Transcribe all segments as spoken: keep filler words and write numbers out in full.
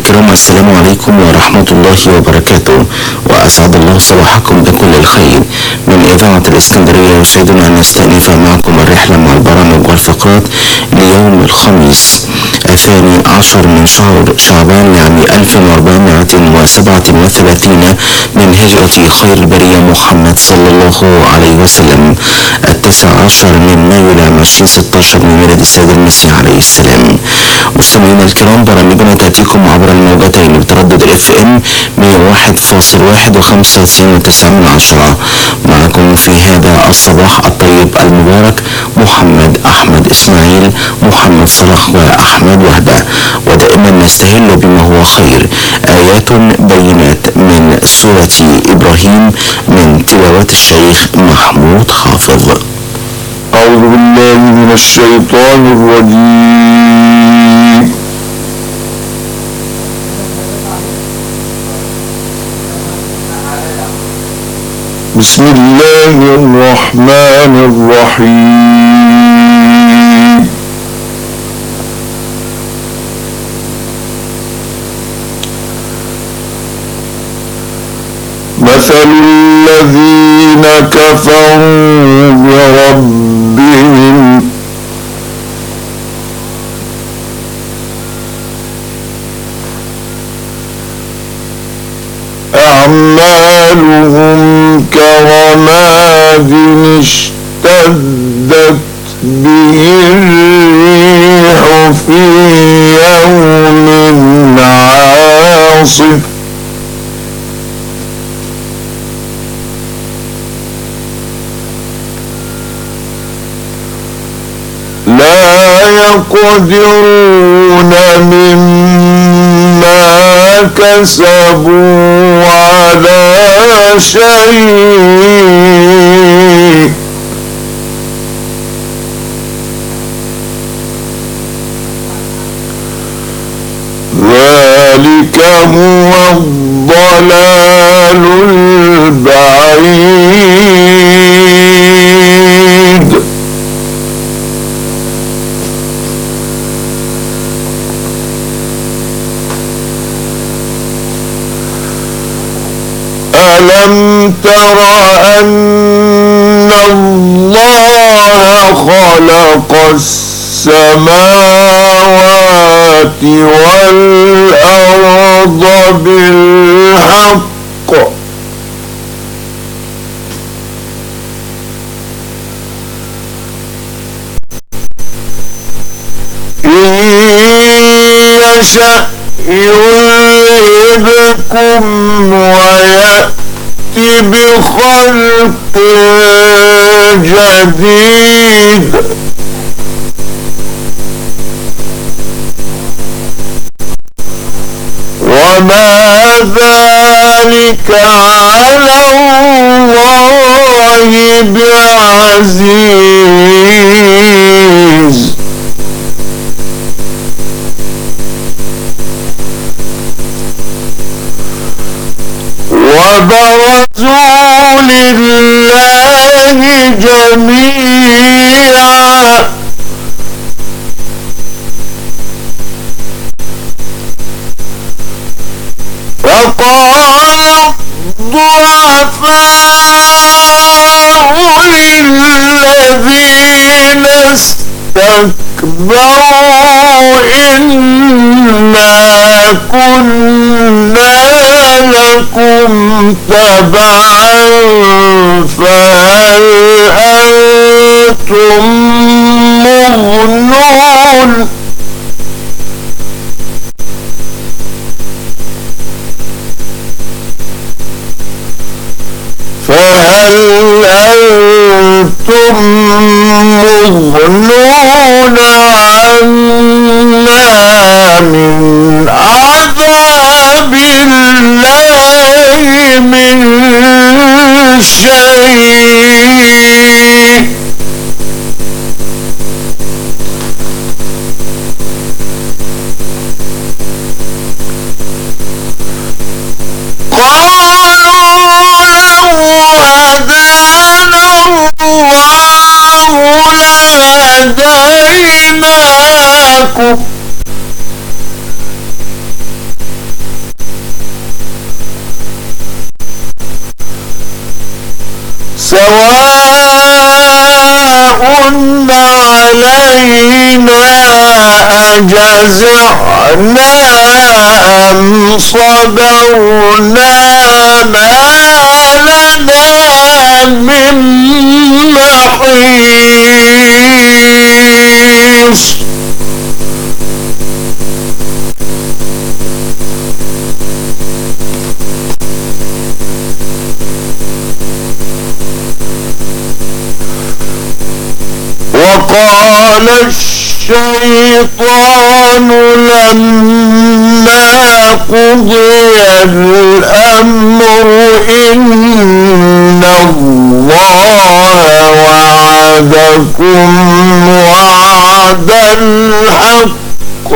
الكرام، السلام عليكم ورحمة الله وبركاته، وأسعد الله صباحكم بكل الخير. من إذاعة الإسكندرية يسعدنا أن نستأنف معكم الرحلة مع البرامج والفقرات ليوم الخميس الثاني عشر من شهر شعبان لعام ألف وأربعمائة وسبعة وثلاثين من هجرة خير البرية محمد صلى الله عليه وسلم، التاسع عشر من مايو لعام ألفين وستة عشر من ميلاد السيد المسيح عليه السلام. مستمعينا الكرام، برامجنا تأتيكم عبر الموجتين بتردد اف ام مئة وواحد فاصل واحد وخمسة وتسعين وتسعة من عشرة. معكم في هذا الصباح الطيب المبارك محمد أحمد إسماعيل، محمد صلاح وأحمد وهبة، ودائما نستهل بما هو خير، آيات بينات من سورة إبراهيم من تلاوة الشيخ محمود حافظ. أعوذ بالله من الشيطان الرجيم. بسم الله الرحمن الرحيم. مثل الذين كفروا بربهم أعمالهم كرماد اشتدت به الريح في يوم عاصف لا يقدرون مما كسبوا على شيء ذلك هو الضلال البعيد. ألم تر أن الله خلق السماوات والأرض بالحق إن يشأ يذهبكم ويأتي بخلق جديد وما ذلك على الله بعزيز. وبرزوا لله جميعا فقال الضعفاء للذين استكبروا إنا كنا لكم تبعا فهل أنتم مغنون فهل أنتم مغنون عنا من عذاب الله من شيء هدينا سواء علينا أجزعنا أم صبرنا ما لنا من محيص وقال الشيطان لما قضي الأمر إن الله وعدكم وعد الحق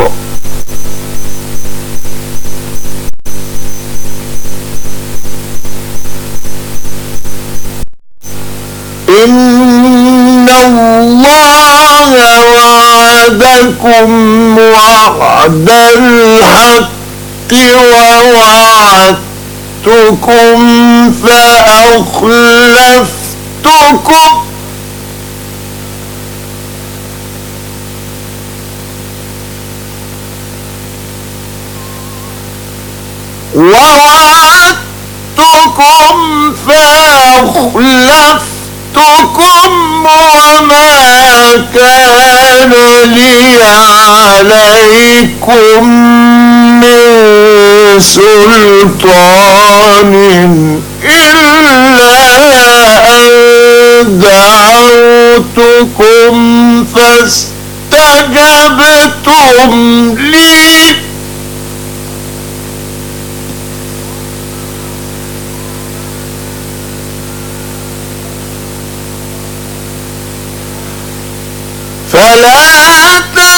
إن الله وعدكم وعد الحق ووعدتكم فأخلفتكم ووعدتكم فأخلفتكم وما كان لي عليكم من سلطان إلا أن دعوتكم فاستجبتم لي فلا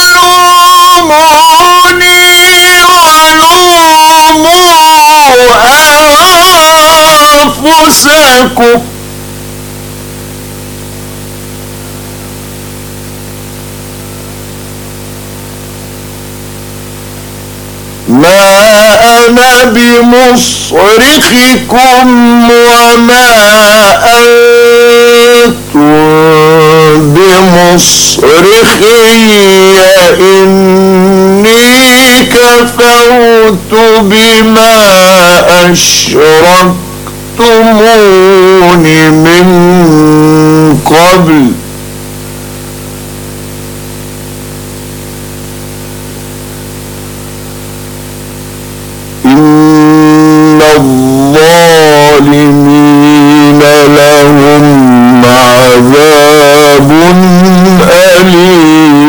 تلوموني ولوموا أنفسكم ما أنا بمصرخكم وما أنتم بمصرخي إني كفرت بما أشركتمون من قبل إن الظالمين لهم عذاب أليم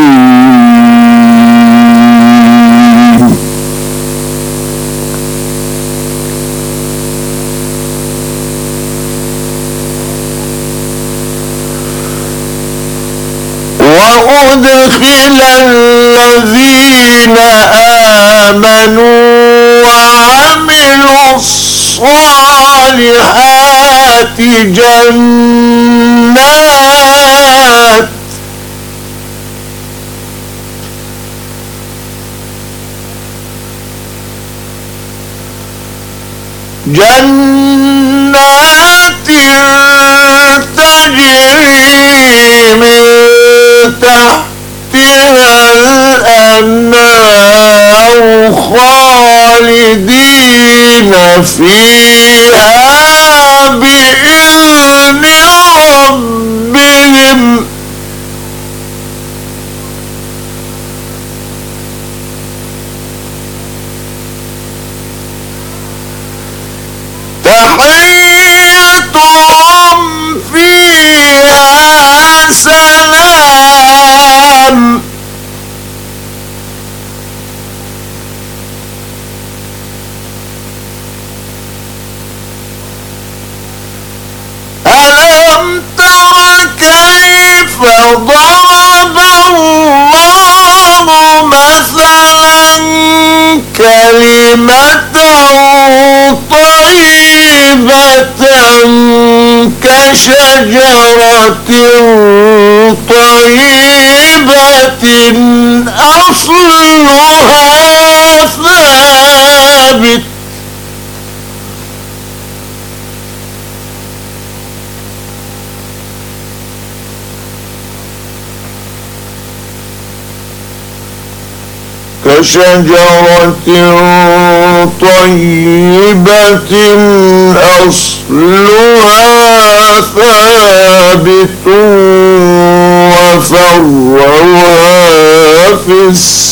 وأدخل الذين آمنوا وعملوا الصالحات جنات جنات تجري من تحتها الأنهار خالدين فيها بإذن ربهم تحيتهم فيها سلام ألم تر كيف ضرب الله مثلا كلمة طيبة كشجرة طيبة أصلها ثابت كشجرة طيبة أصلها ثابت وفرعها في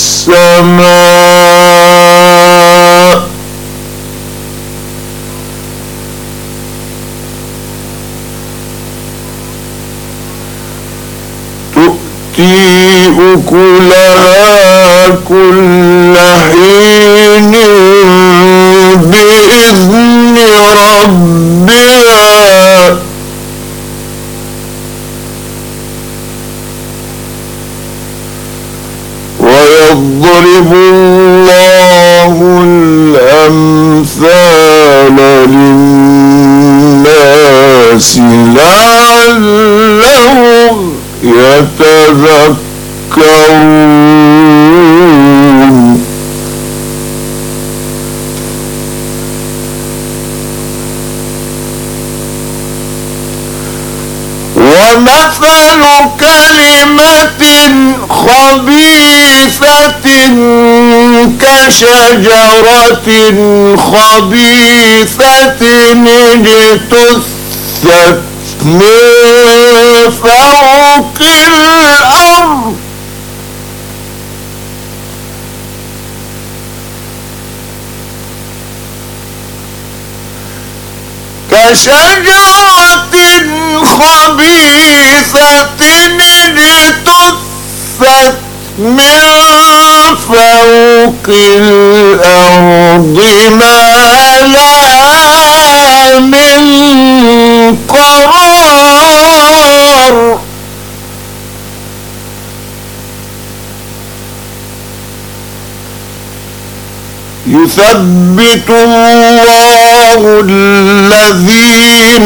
السماء تؤتي أكلها كل حين بإذن ربها ويضرب الله الأمثال للناس لعلهم يتذكرون. ومثل كلمة خبيثة كشجرة خبيثة اجتثت من فوق الأرض كشجرة خبيثة اجتثت من فوق الأرض ما لها من قرار يثبت الله الذين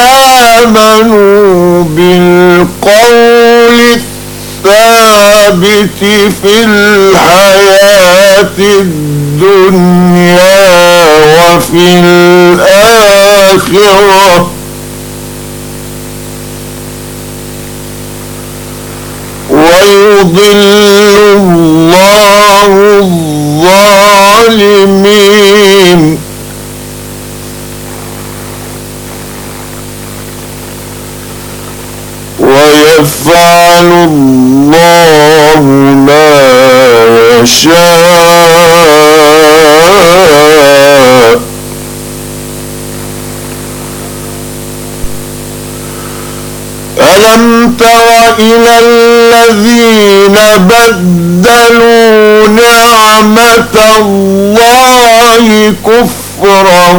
آمنوا بالقول الثابت في الحياة الدنيا وفي الآخرة ويضل الله الظالمين. ويفعل الله ما يشاء. ألم تر إلى الذين بدلوا نعمة الله كفرا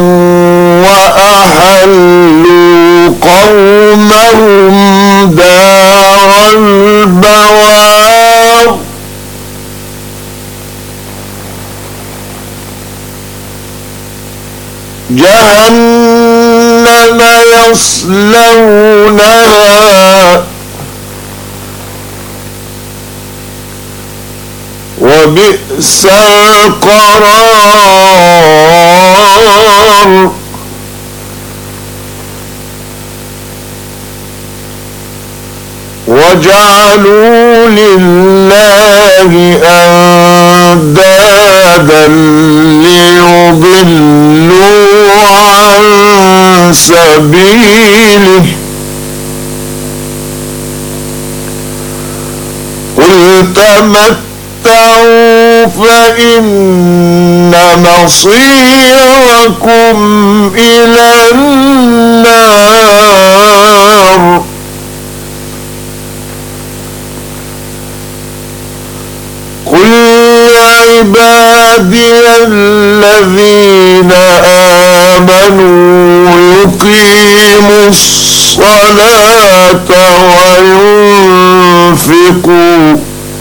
وأحلوا قومهم دار البوار جهنم يصلونها وبئس القرار. وجعلوا لله أندادا ليضلوا عن سبيله قل تمتعوا فإن مصيركم إلى النار. قل يا عبادي الذين آمنوا يقيموا الصلاة وينفقوا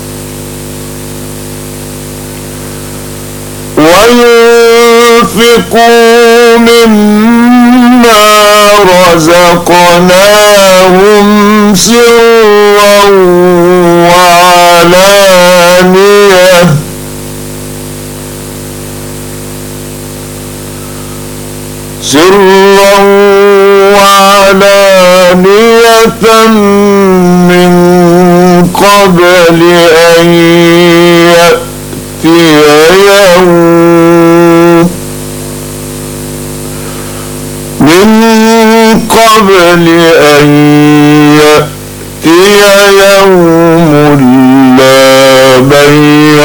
وينفقوا مما رزقناهم سرا وعلانية سرا وعلانية من قبل أن يأتي قبل أن يأتي يوم لا بيع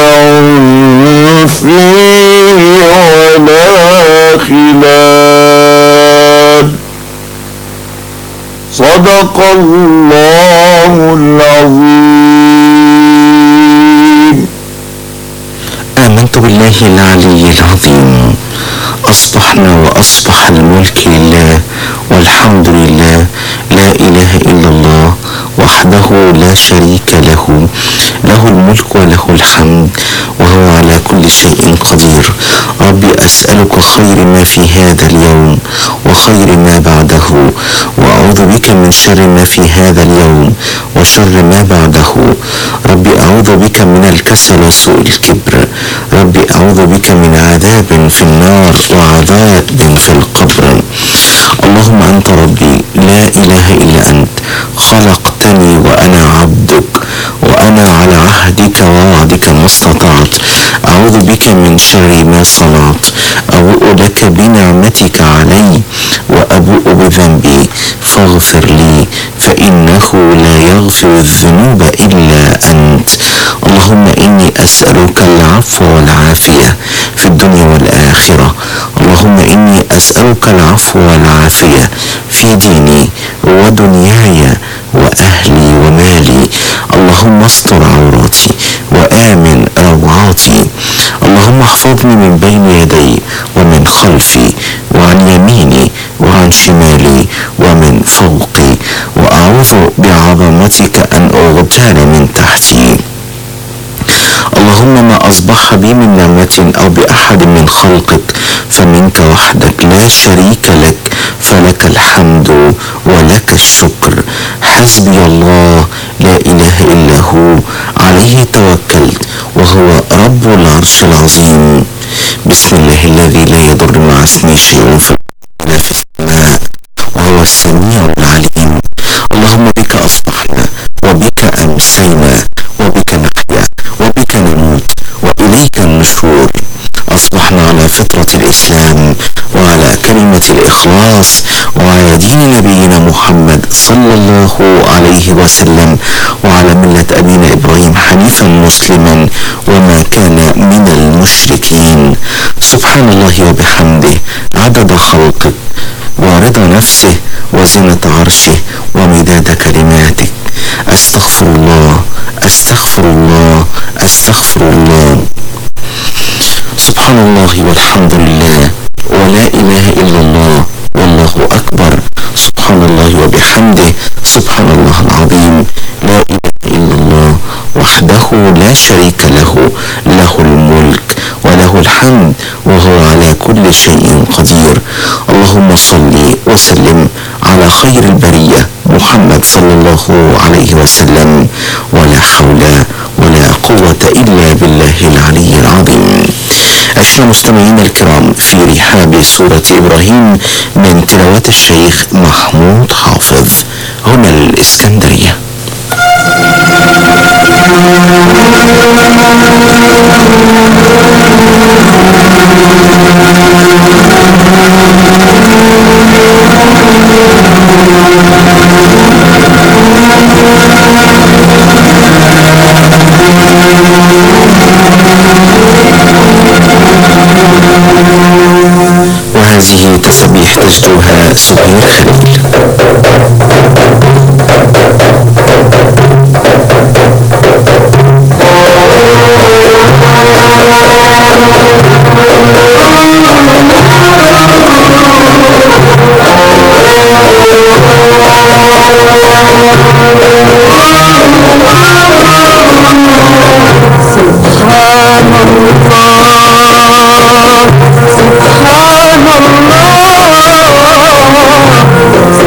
فيه ولا خلال. صدق الله العظيم. آمنت بالله العلي العظيم. أصبحنا وأصبح الملك لله والحمد لله، لا إله إلا الله وحده لا شريك له، له الملك وله الحمد وهو على كل شيء قدير. ربي أسألك خير ما في هذا اليوم وخير ما بعده، وأعوذ بك من شر ما في هذا اليوم وشر ما بعده. ربي أعوذ بك من الكسل وسوء الكبر. ربي أعوذ بك من عذاب في النار وعذاب في القبر. اللهم أنت ربي لا إله إلا أنت، خلقتني وأنا عبدك، وأنا على عهدك ووعدك ما استطعت. أعوذ بك من شر ما صنعت. أبوء لك بنعمتك علي وأبوء بذنبي فاغفر لي، فإنه لا يغفر الذنوب إلا أنت. اللهم إني أسألك العفو والعافية في الدنيا والآخرة. اللهم إني أسألك العفو والعافية في ديني ودنياي وأهلي ومالي. اللهم استر عوراتي وآمن روعاتي. اللهم احفظني من بين يدي ومن خلفي وعن يميني وعن شمالي ومن فوقي، وأعوذ بعظمتك أن أغتال من تحتي. اللهم ما أصبح بي من نعمة أو بأحد من خلقك فمنك وحدك لا شريك لك، فلك الحمد ولك الشكر. حسبي الله لا إله إلا هو، عليه توكلت وهو رب العرش العظيم. بسم الله الذي لا يضر مع اسمه شيء في الأرض ولا في السماء وهو السميع العليم. اللهم بك أصبحنا وبك أمسينا وبك نحيا وبك نموت وإليك النشور. أصبحنا على فطرة الإسلام وعلى كلمة الإخلاص وعلى دين نبينا محمد صلى الله عليه وسلم وعلى ملة أبينا إبراهيم حنيفا مسلما وما كان من المشركين. سبحان الله وبحمده عدد خلقك ورضا نفسه وزنة عرشه ومداد كلماتك. أستغفر الله أستغفر الله أستغفر الله. سبحان الله والحمد لله ولا إله إلا الله والله أكبر. سبحان الله وبحمده سبحان الله العظيم. لا إله إلا الله وحده لا شريك له، له الملك وله الحمد وهو على كل شيء قدير. اللهم صل وسلم على خير البرية محمد صلى الله عليه وسلم. ولا حول ولا قوة إلا بالله العلي العظيم. عشنا مستمعين الكرام في رحاب سورة إبراهيم من تلاوة الشيخ محمود حافظ هنا الإسكندرية. وهذه تسبيح تجدوها سهير خليل. سبحان الله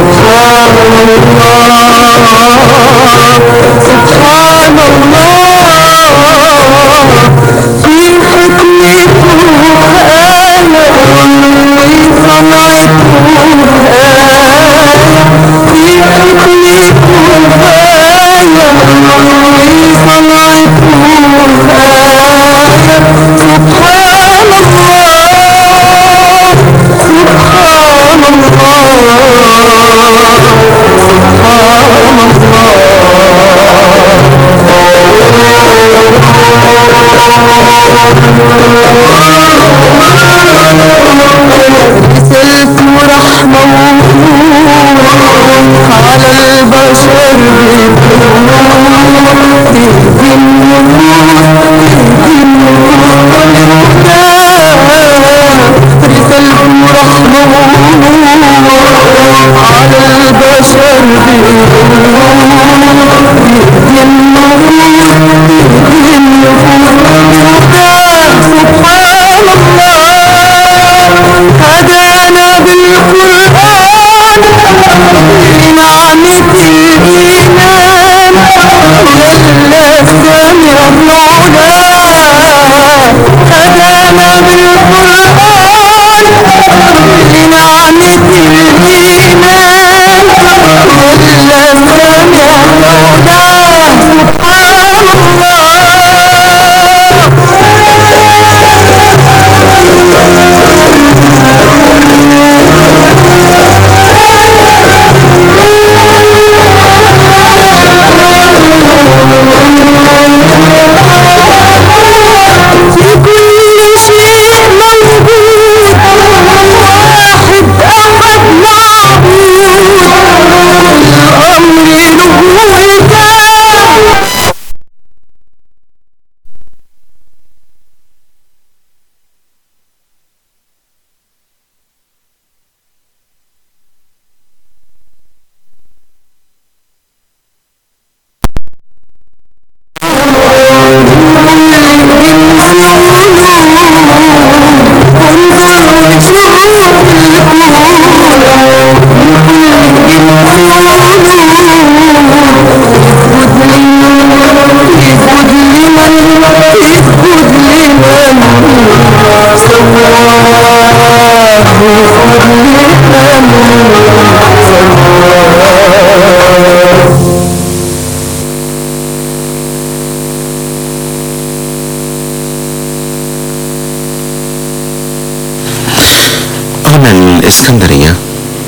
الإسكندرية.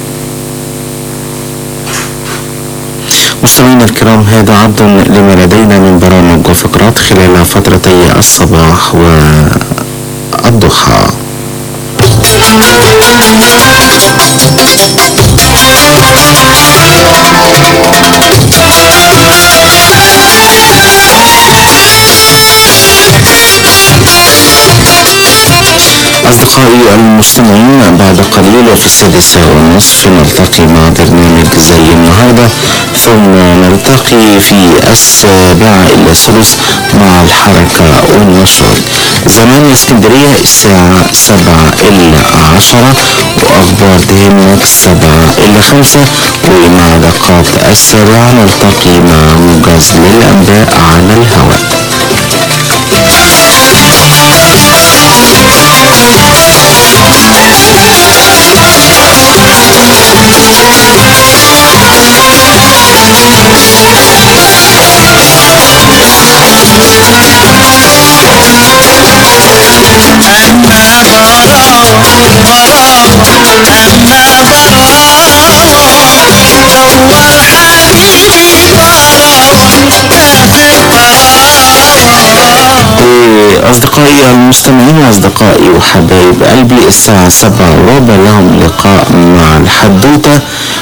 مستمعينا الكرام، هذا عرض لما لدينا من برامج وفقرات خلال فترتي الصباح والضحى. أصدقائي المستمعين، بعد قليل وفي السادسة والنصف نلتقي مع برنامج زي النهاردة، ثم نلتقي في السابعة إلى الثلث مع الحركة والنشاط. زمان اسكندرية الساعة سبعة إلى عشرة، وأخبار دهمك سبعة إلى خمسة، ومع دقات السابعة نلتقي مع موجز للأنباء على الهواء. أصدقائي المستمعين، أصدقائي وحبايب قلبي، الساعة سبعة وربع لهم لقاء مع الحدوتة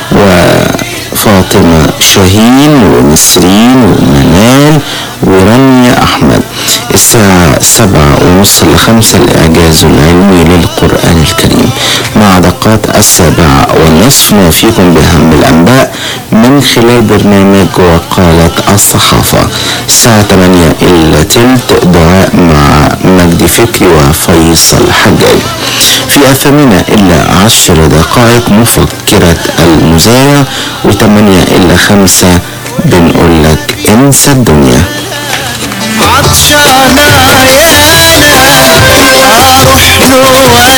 وفاطمة شاهين ونسرين ومنال ورانيا أحمد. الساعة سبعة ونص لخمسة الإعجاز العلمي للقرآن الكريم، مع دقات السابعة والنصف نوفيكم بأهم الأنباء من خلال برنامج وقالت الصحافة. الساعة ثمانية إلا تلت دعاء مع مجدي فكري وفيصل حجاج. في الثامنة إلا عشر دقائق مفكرة المذيع، وثمانية إلا خمسة بنقول لك انسى الدنيا. عطشانة يانا اروح له ولا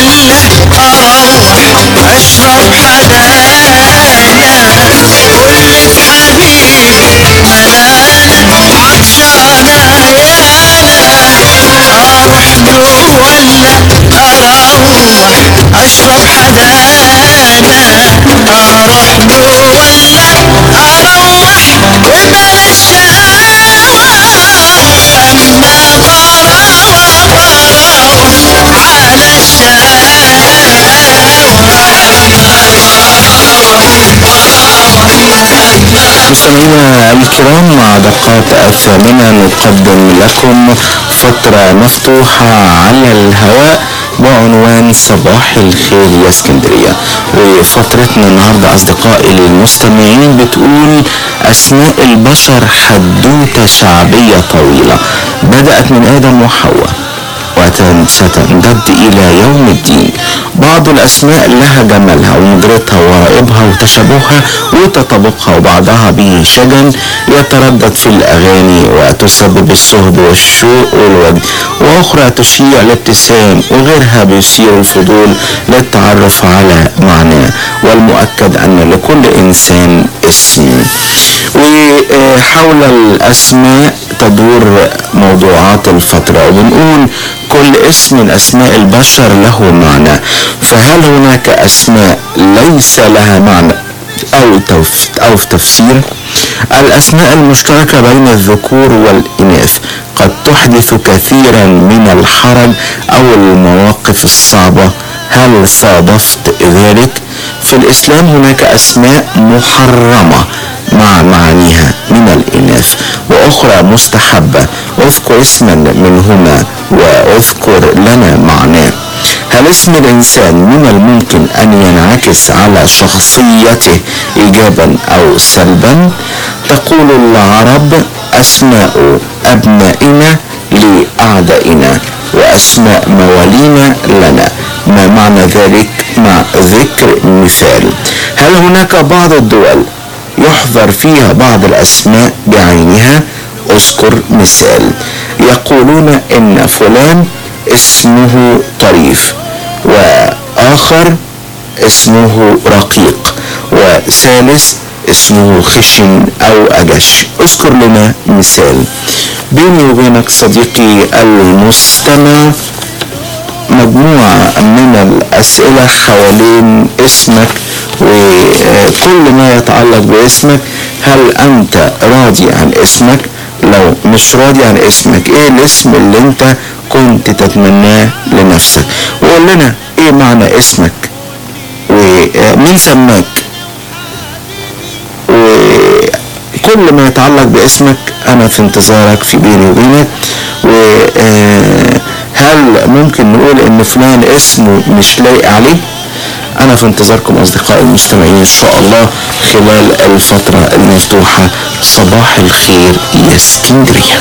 اروح اشرب حدانا، قولك حبيبي ملانا. عطشانة يانا اروح له ولا اروح اشرب حدانا، اروح له ولا اروح وبلاش مستمعينا الكرام، مع دقات الثامنة نقدم لكم فترة مفتوحة على الهواء بعنوان صباح الخير يا اسكندرية. وفترتنا النهاردة أصدقائي المستمعين بتقول أسماء البشر حدوتة شعبية طويلة بدأت من آدم وحواء وستمتد إلى يوم الدين. بعض الأسماء لها جمالها ونظرتها ورائبها وتشابهها وتطابقها، وبعضها به شجن يتردد في الأغاني وتسبب الصهد والشوق والود، وأخرى تشيع الابتسام، وغيرها بيثير الفضول للتعرف على معناه. والمؤكد أن لكل إنسان اسم. وحول الأسماء تدور موضوعات الفترة، وبنقول كل اسم من أسماء البشر له معنى، فهل هناك أسماء ليس لها معنى أو أو تفسير؟ الأسماء المشتركة بين الذكور والإناث قد تحدث كثيرا من الحرج أو المواقف الصعبة. هل صادفت ذلك؟ في الإسلام هناك أسماء محرمة مع معانيها من الإناث، وأخرى مستحبة. اذكر اسما منهما واذكر لنا معناه. هل اسم الإنسان من الممكن أن ينعكس على شخصيته إيجابا أو سلبا؟ تقول العرب أسماء أبنائنا لأعدائنا وأسماء موالينا لنا. ما معنى ذلك مع ذكر مثال؟ هل هناك بعض الدول يحظر فيها بعض الأسماء بعينها؟ اذكر مثال. يقولون إن فلان اسمه طريف، وآخر اسمه رقيق، وثالث اسمه خشن أو أجش. اذكر لنا مثال. بيني وبينك صديقي المستمع مجموعة من الأسئلة حوالين اسمك وكل ما يتعلق باسمك. هل أنت راضي عن اسمك؟ لو مش راضي عن اسمك، ايه الاسم اللي انت كنت تتمناه لنفسك؟ وقول لنا ايه معنى اسمك ومين سماك، وكل ما يتعلق باسمك انا في انتظارك في بيني وبينك. وهل ممكن نقول ان فلان اسمه مش لايق عليه؟ انا في انتظاركم اصدقائي المستمعين ان شاء الله خلال الفترة المفتوحة. صباح الخير يا اسكندرية.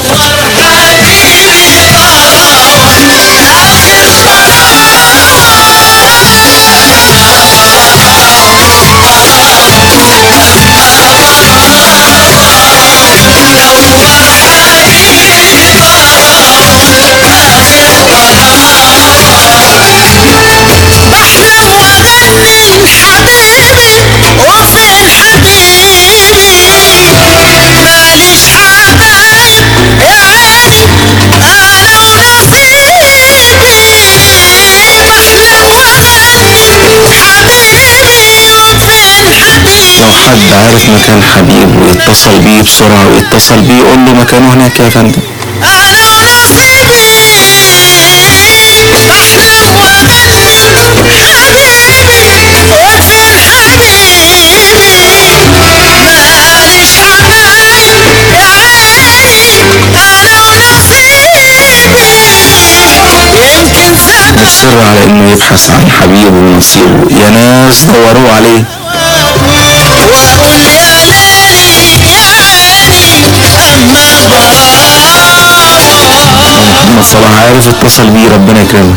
لو حد عارف مكان حبيب ويتصل بيه بسرعة ويتصل بيه يقول له مكانه هناك يا فندم. السر على انه يبحث عن حبيبه ونصيبه. يا ناس دوروا عليه. واقول يا ليلي يا عيني اما محمد صلاح عارف اتصل بيه، ربنا يكرمك.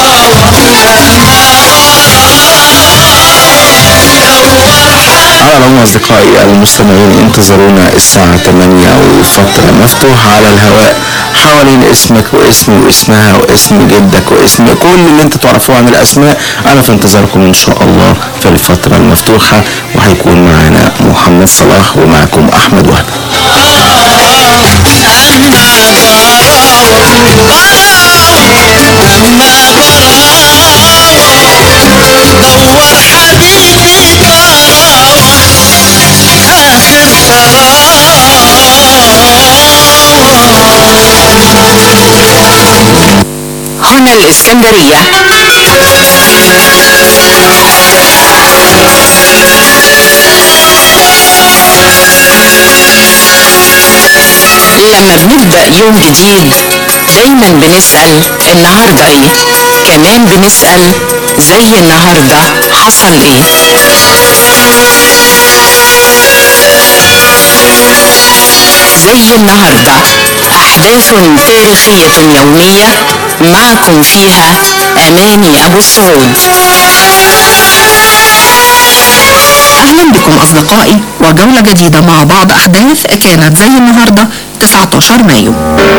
على العموم اصدقائي المستمعين انتظرونا الساعة ثمانية وفترة مفتوحة على الهواء حوالين اسمك واسمي واسمها واسم جدك واسم كل اللي انت تعرفوه عن الاسماء. انا في انتظاركم ان شاء الله في الفترة المفتوحة، وهيكون معنا محمد صلاح ومعكم احمد وهب. هنا الإسكندرية. لما بنبدأ يوم جديد دايما بنسأل النهاردة ايه، كمان بنسأل زي النهاردة حصل ايه. زي النهاردة أحداث تاريخية يومية معكم فيها أماني أبو السعود. أهلا بكم أصدقائي وجولة جديدة مع بعض أحداث كانت زي النهاردة تسعة عشر مايو.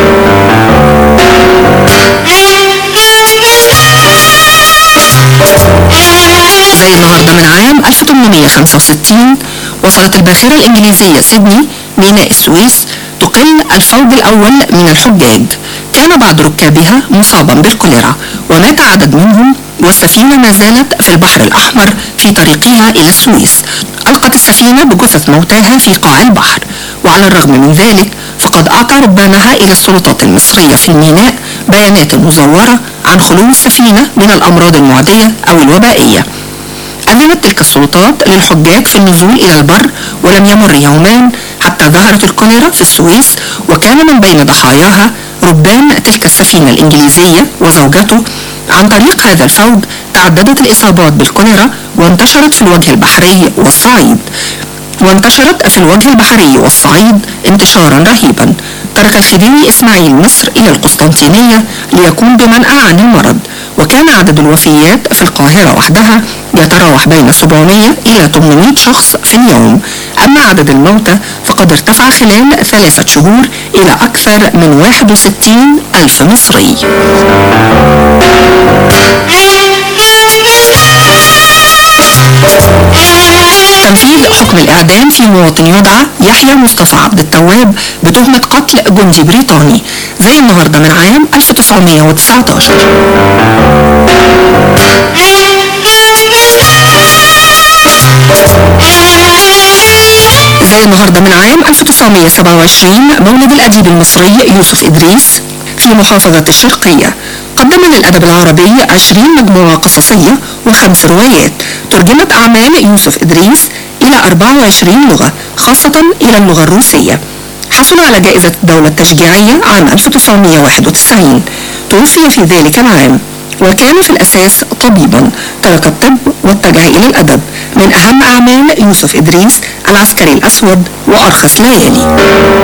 زي النهاردة من عام ألف وثمانمائة وخمسة وستين وصلت الباخرة الإنجليزية سيدني ميناء السويس تقل الفوج الأول من الحجاج. كان بعض ركابها مصابا بالكوليرا ومات عدد منهم، والسفينة ما زالت في البحر الأحمر في طريقها إلى السويس. ألقت السفينة بجثث موتاها في قاع البحر، وعلى الرغم من ذلك فقد أعطى ربانها إلى السلطات المصرية في الميناء بيانات مزورة عن خلو السفينة من الأمراض المعدية أو الوبائية. أذنت تلك السلطات للحجاج في النزول إلى البر، ولم يمر يومان حتى ظهرت الكوليرا في السويس، وكان من بين ضحاياها ربان تلك السفينة الإنجليزية وزوجته. عن طريق هذا الفوج تعددت الإصابات بالكوليرا وانتشرت في الوجه البحري والصعيد وانتشرت في الوجه البحري والصعيد انتشارا رهيبا. ترك الخديوي إسماعيل مصر إلى القسطنطينية ليقوم بمنأى عن المرض، وكان عدد الوفيات في القاهرة وحدها يتراوح بين سبعمائة إلى ثمانمائة شخص في اليوم. أما عدد الموتى فقد ارتفع خلال ثلاثة شهور إلى أكثر من واحد وستين ألف مصري. تنفيذ حكم حكم الإعدام في مواطن يدعى يحيى مصطفى عبد التواب بتهمة قتل جندي بريطاني زي النهاردة من عام ألف وتسعمائة وتسعة عشر. زي النهاردة من عام ألف وتسعمائة وسبعة وعشرين مولد الأديب المصري يوسف إدريس في محافظة الشرقية. قدم للأدب العربي عشرين مجموعة قصصية وخمس روايات. ترجمت أعمال يوسف إدريس إلى أربعة وعشرين لغة خاصة إلى اللغة الروسية. حصل على جائزة الدولة التشجيعية عام ألف وتسعمائة وواحد وتسعين. توفي في ذلك العام وكان في الأساس طبيبا، ترك الطب واتجه إلى الأدب. من أهم أعمال يوسف إدريس العسكري الأسود وأرخص ليالي.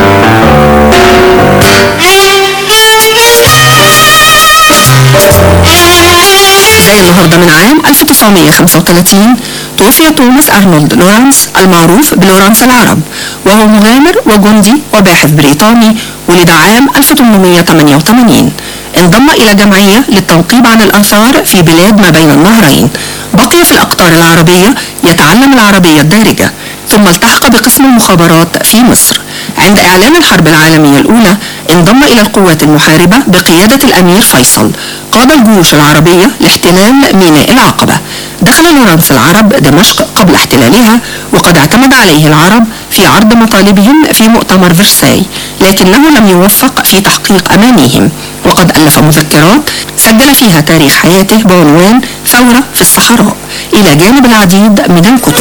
زي النهاردة من عام ألف وتسعمائة وخمسة وثلاثين توفي توماس أرنولد لورانس المعروف بلورانس العرب، وهو مغامر وجندي وباحث بريطاني. ولد عام ألف وثمانمائة وثمانية وثمانين. انضم إلى جمعية للتنقيب عن الآثار في بلاد ما بين النهرين. بقي في الأقطار العربية يتعلم العربية الدارجة، ثم التحق بقسم المخابرات في مصر. عند إعلان الحرب العالمية الأولى انضم إلى القوات المحاربة بقيادة الأمير فيصل. قاد الجيوش العربية لاحتلال ميناء العقبة. دخل لورانس العرب دمشق قبل احتلالها، وقد اعتمد عليه العرب في عرض مطالبهم في مؤتمر فرساي، لكنه لم يوفق في تحقيق أمانيهم. وقد ألف مذكرات سجل فيها تاريخ حياته بعنوان ثورة في الصحراء، إلى جانب العديد من الكتب.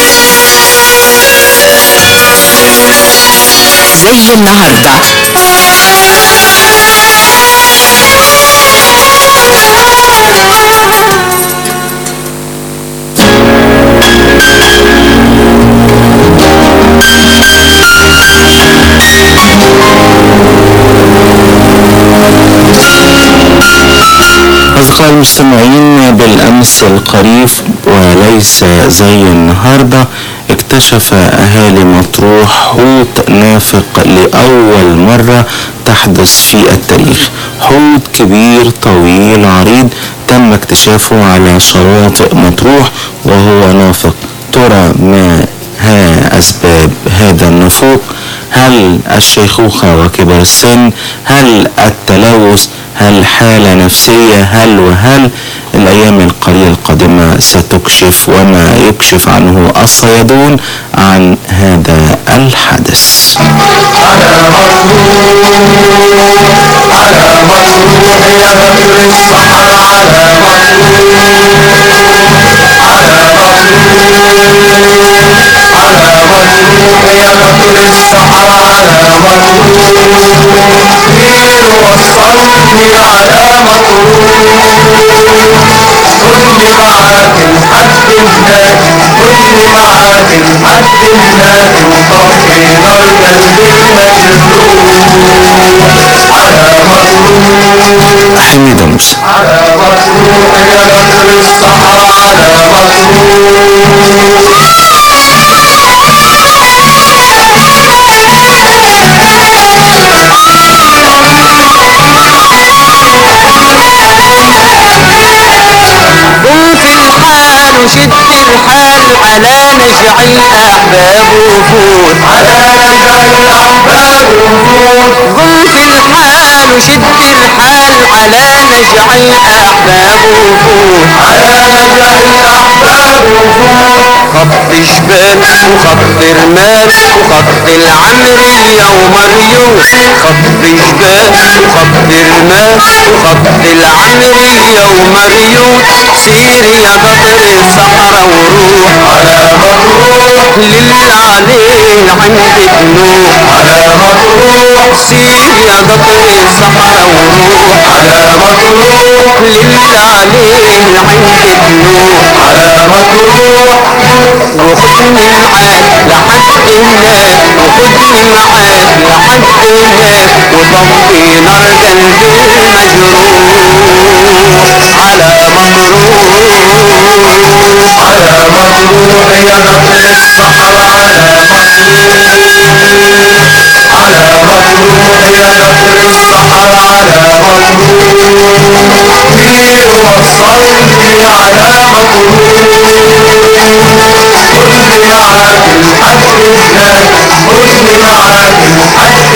زي النهارده. أصدقائي المستمعين، بالأمس القريب وليس زي النهاردة اكتشف أهالي مطروح حوت نافق لأول مرة تحدث في التاريخ. حوت كبير طويل عريض تم اكتشافه على شواطئ مطروح وهو نافق. ترى ما ها أسباب هذا النفوق؟ هل الشيخوخة وكبر السن؟ هل التلوث؟ هل حالة نفسية؟ هل وهل الأيام القليلة القادمة ستكشف وما يكشف عنه الصيادون عن هذا الحدث. على مطروح على مطروح يا بدر الصحراء، على مطروح على مطروح على مطروح يا بدر الصحراء، على مطروح خير وصلني على مطروح. خدني معاك لحد هناك، خدني معاك لحد هناك، وطفي نار قلبي المجروح. على مطروح حميدة موسى. على مطروح يا بدر الصحراء، على مطروح قم في الحال وشد الحال على نجع الأحباب وفوت، على نجع الأحباب وفوت. قم في الحال وشد الحال على نجع الأحباب وفوت، على نجع الأحباب وفوت. خط جبال وخط رمال وخط العمرية ومريوت، خط جبال وخط رمال وخط العمرية ومريوت. سير يا قطر الصحراء وروح، على مطروح للي عليه عندك نوح، على مطروح. سير يا قطر الصحراء وروح، على مطروح للي عليه عندك نوح، على مطروح. وخدني معاك لحد هناك، وخدني معاك لحد هناك، وطفي نار قلبي المجروح. على مطروح على مطروح يا بدر الصحراء، على مطروح على مطروح يا بدر الصحراء، على مطروح خير وصلني على مطروح. خدني معاك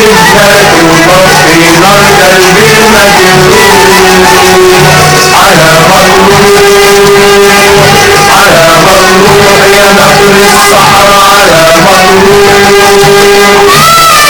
الذات وطفي نار قلبي المجروح على مطروح على مطروح يا نهر الصحراء على مطروح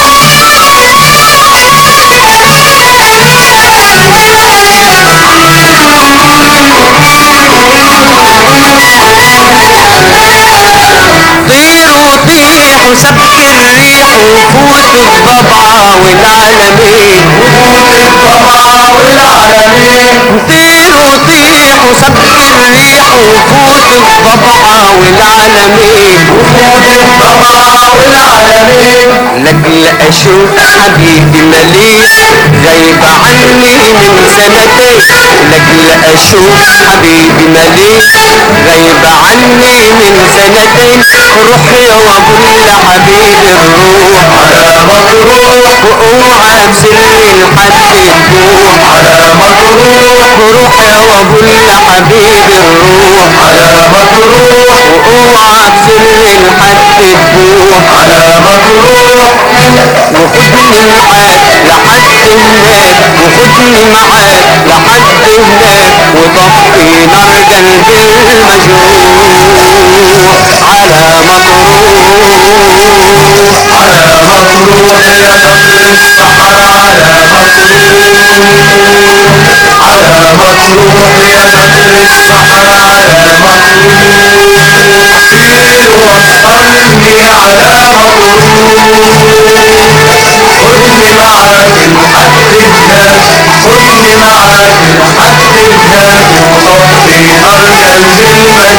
طيروا طيحوا سبك الريح وفوت الضبعة والعالمين وفوت الضبعة والعالمين طيروا طيحوا سبك الريح وفوت الضبعة والعالمين وفوت الضبعة والعالمين لجل اشوف حبيبي مليس غايب عني من سنتين لجل اشوف حبيبي مليس غايب عني من سنتين روح يا وابو حبيب الروح على مطروح واوعى بسري لحد تبوح على مطروح روح يا وابو حبيب الروح على مطروح واوعى بسري لحد تبوح على مطروح وخدني معاك لحد هناك وخدني معاك لحد هناك وطفي نار قلبي المجروح على مطروح على مطروح يا نهر الصحراء على مطروح على مطروح يا نهر الصحراء على مطروح سير وصلني على مطروح خدني معاك لحد هناك خدني معاك لحد هناك وطفي نار قلبي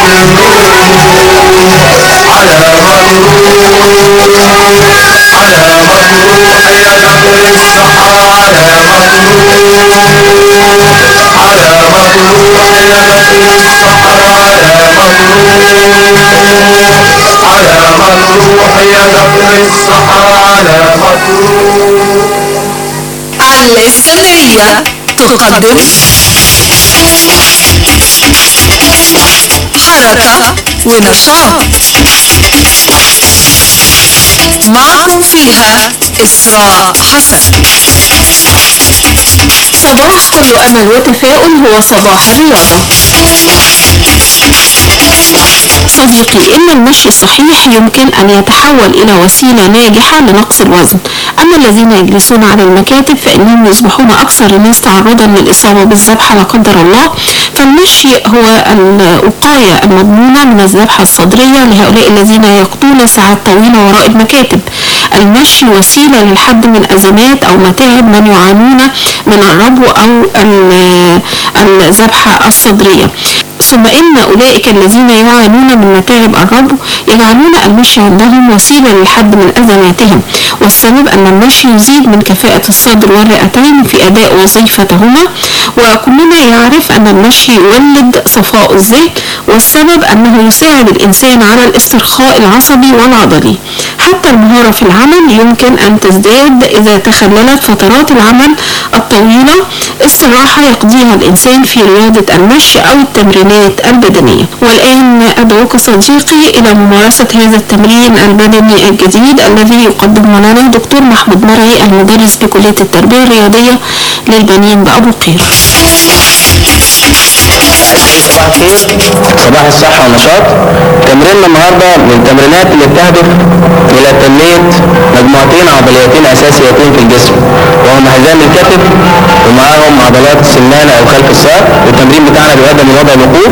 المجروح على مطروح على مطروح يا نهر الصحراء على مطروح على مطروح يا نهر الصحراء على مطروح على مطروح يا نهر الصحراء على مطروح. الإسكندرية تقدم حركة ونشاط معكم فيها إسراء حسن. صباح كل أمل وتفاؤل هو صباح الرياضة. صديقي، إن المشي الصحيح يمكن أن يتحول إلى وسيلة ناجحة لنقص الوزن. أما الذين يجلسون على المكاتب فإنهم يصبحون أكثر الناس تعرضا للإصابة بالذبحة لا قدر الله. فالمشي هو الوقاية المضمونة من الذبحة الصدرية لهؤلاء الذين يقضون ساعات طويلة وراء المكاتب. المشي وسيلة للحد من أزمات أو متاعب من يعانون من الربو أو الذبحة الصدرية. ثم إن أولئك الذين يعانون من متاعب الربو يجعلون المشي عندهم وسيلة للحد من أزماتهم، والسبب أن المشي يزيد من كفاءة الصدر والرئتين في أداء وظيفتهما. وكلنا يعرف أن المشي يولد صفاء الذهن، والسبب أنه يساعد الإنسان على الاسترخاء العصبي والعضلي. حتى المهارة في العمل يمكن أن تزداد إذا تخللت فترات العمل الطويلة استراحة يقضيها الإنسان في رياضة المشي أو التمرينات البدنية. والآن أدعوك صديقي إلى ممارسة هذا التمرين البدني الجديد الذي يقدمه لنا دكتور محمود مرعي المدرس بكلية التربية الرياضية للبنين بأبو قير. صباح الخير، صباح الصحة والنشاط. تمريننا النهاردة من التمرينات اللي بتهدف إلى تنمية مجموعتين عضليتين أساسيتين في الجسم، وهما حزام الكتف ومعاهم عضلات السمانة أو خلف الساق. والتمرين بتاعنا بيبدأ من وضع الوقوف،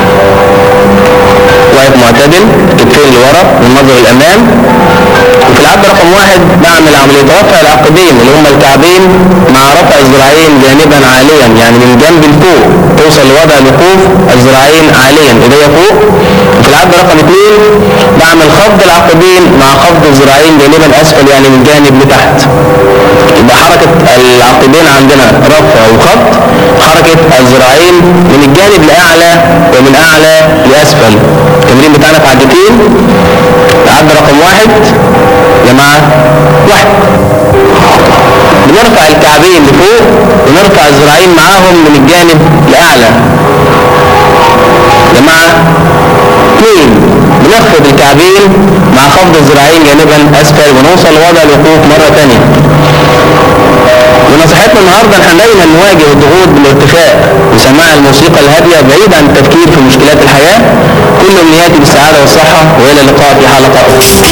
واقف معتدل، كتفين لورا والنظر للأمام. وفي العد رقم واحد بعمل عملية رفع العقبين اللي هما الكعبين مع رفع الذراعين جانبا عاليا، يعني من جنب لفوق توصل لوضع الوقوف الذراعين عاليا ايديا فوق. وفي العد رقم اثنين بعمل خفض العقبين مع خفض الذراعين جانبا اسفل، يعني من جانب لتحت. يبقى حركة العقبين عندنا رفع وخفض، حركة الذراعين من الجانب لأعلى ومن أعلى لأسفل. التمرين بتاعنا في عدتين. العد رقم واحد يا جماعة واحد، بنرفع الكعبين لفوق ونرفع الذراعين معاهم من الجانب لأعلى. يا جماعة اثنين، بنخفض الكعبين مع خفض الذراعين جانبا اسفل ونوصل لوضع الوقوف مرة تانية. ونصيحتنا النهارده احنا دايما نواجه الضغوط بالارتخاء وسماع الموسيقى الهادية بعيد عن التفكير في مشكلات الحياة. كل امنياتي بالسعادة والصحة والى اللقاء في حلقة اخرى.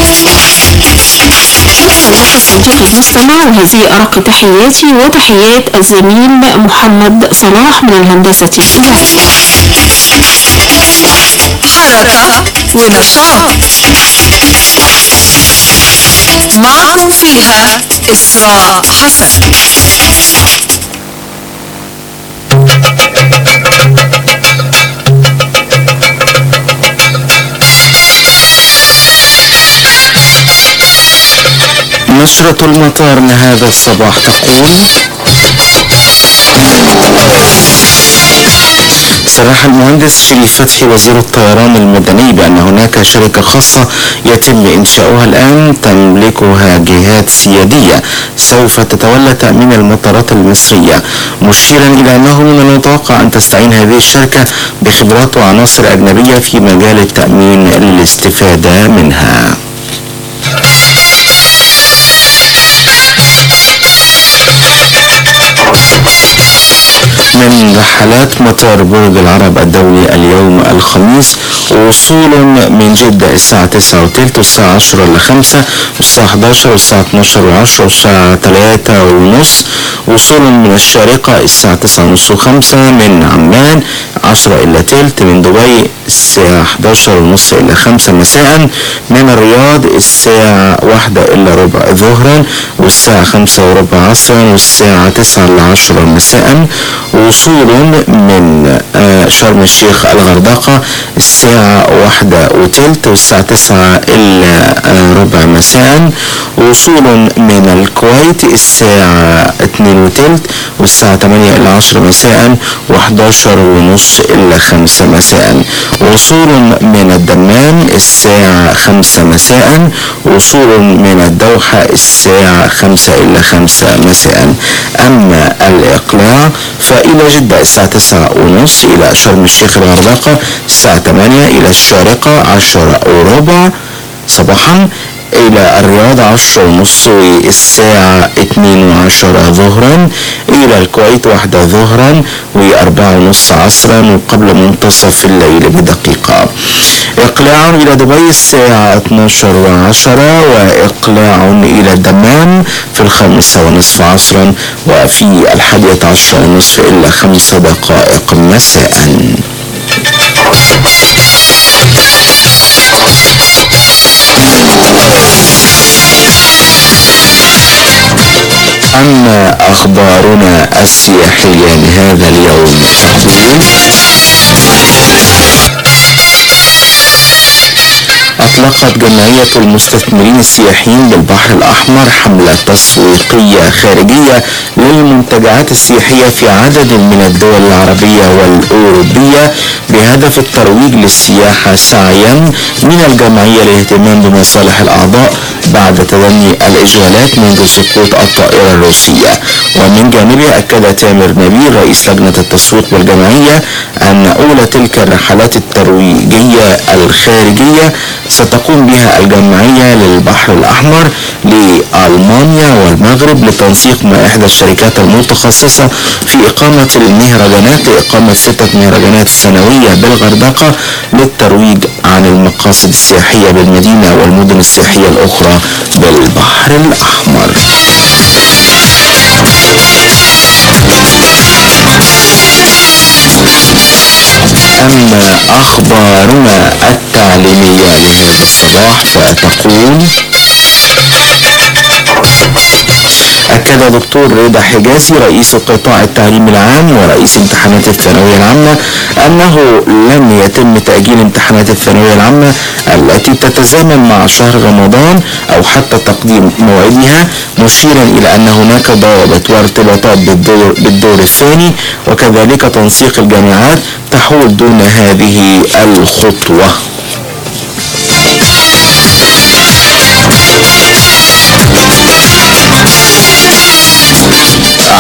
صديقي المستمع، وهذه أرق تحياتي وتحيات الزميل محمد صلاح من الهندسة الإذاعية. حركة ونشاط معكم فيها إسراء حسن. نشرة المطار لهذا الصباح تقول: صرح المهندس شريف فتحي وزير الطيران المدني بأن هناك شركة خاصة يتم إنشاؤها الآن تملكها جهات سيادية سوف تتولى تأمين المطارات المصرية، مشيرا إلى أنه من المتوقع أن تستعين هذه الشركة بخبرات وعناصر أجنبية في مجال التأمين للاستفادة منها. من رحلات مطار برج العرب الدولي اليوم الخميس وصول من جدة الساعة تسعة وثلث والساعة عشرة إلا خمسة والساعة إحدى عشر والساعة اثني عشر وعشرة والساعة ثلاثة ونص. وصول من الشارقة الساعة تسعة ونص وخمسة. من عمان عشرة إلا ثلث. من دبي الساعة إحدى عشر ونص إلى خمسة مساء. من الرياض الساعة واحدة إلا ربع ظهرا والساعة خمسة وربع عصرا والساعة تسعة إلا عشرة مساء. وصول من شرم الشيخ الغردقة الساعة واحدة وثلث والساعة تسعة إلا ربع مساء. وصول من الكويت الساعة اثنين وثلث والساعة ثمانية إلى عشرة مساء وإحدى عشر ونص إلى خمسة مساء. وصول من الدمام الساعة خمسة مساء. وصول من الدوحة الساعة خمسة إلى خمسة مساء. أما الإقلاع فإلى جدة الساعة تسعة ونص، إلى شرم الشيخ الغردقة الساعة ثمانية، إلى الشارقة عشرة وربع صباحا، إلى الرياض عشرة ونص والساعة اثنين وعشرة ظهرا، إلى الكويت واحدة ظهرا وأربعة ونص عصرا وقبل منتصف الليل بدقيقة. إقلاع إلى دبي الساعة اثني عشر وعشرة، وإقلاع إلى الدمام في الخامسة ونصف عصرا وفي الحادية عشر ونصف إلا خمس دقائق مساء. أما أخبارنا السياحية لهذا اليوم تقول: أطلقت جمعية المستثمرين السياحيين بالبحر الأحمر حملة تسويقية خارجية للمنتجعات السياحية في عدد من الدول العربية والأوروبية بهدف الترويج للسياحة سعيا من الجمعية للاهتمام بمصالح الأعضاء بعد تدني الإجهالات منذ سقوط الطائرة الروسية. ومن جانبه أكد تامر نبيل رئيس لجنة التسويق بالجمعية أن أولى تلك الرحلات الترويجية الخارجية ستقوم بها الجمعية للبحر الأحمر لألمانيا والمغرب لتنسيق مع إحدى الشركات المتخصصة في إقامة المهرجانات لإقامة ستة مهرجانات سنوية بالغردقة للترويج عن المقاصد السياحية بالمدينة والمدن السياحية الأخرى بالبحر الأحمر. أما أخبارنا التعليمية لهذا الصباح فتقول: أكد دكتور رضا حجازي رئيس قطاع التعليم العام ورئيس امتحانات الثانوية العامة أنه لن يتم تأجيل امتحانات الثانوية العامة التي تتزامن مع شهر رمضان أو حتى تقديم موعدها، مشيرا إلى أن هناك ضوابط وارتباطات بالدور, بالدور الثاني وكذلك تنسيق الجامعات تحول دون هذه الخطوة.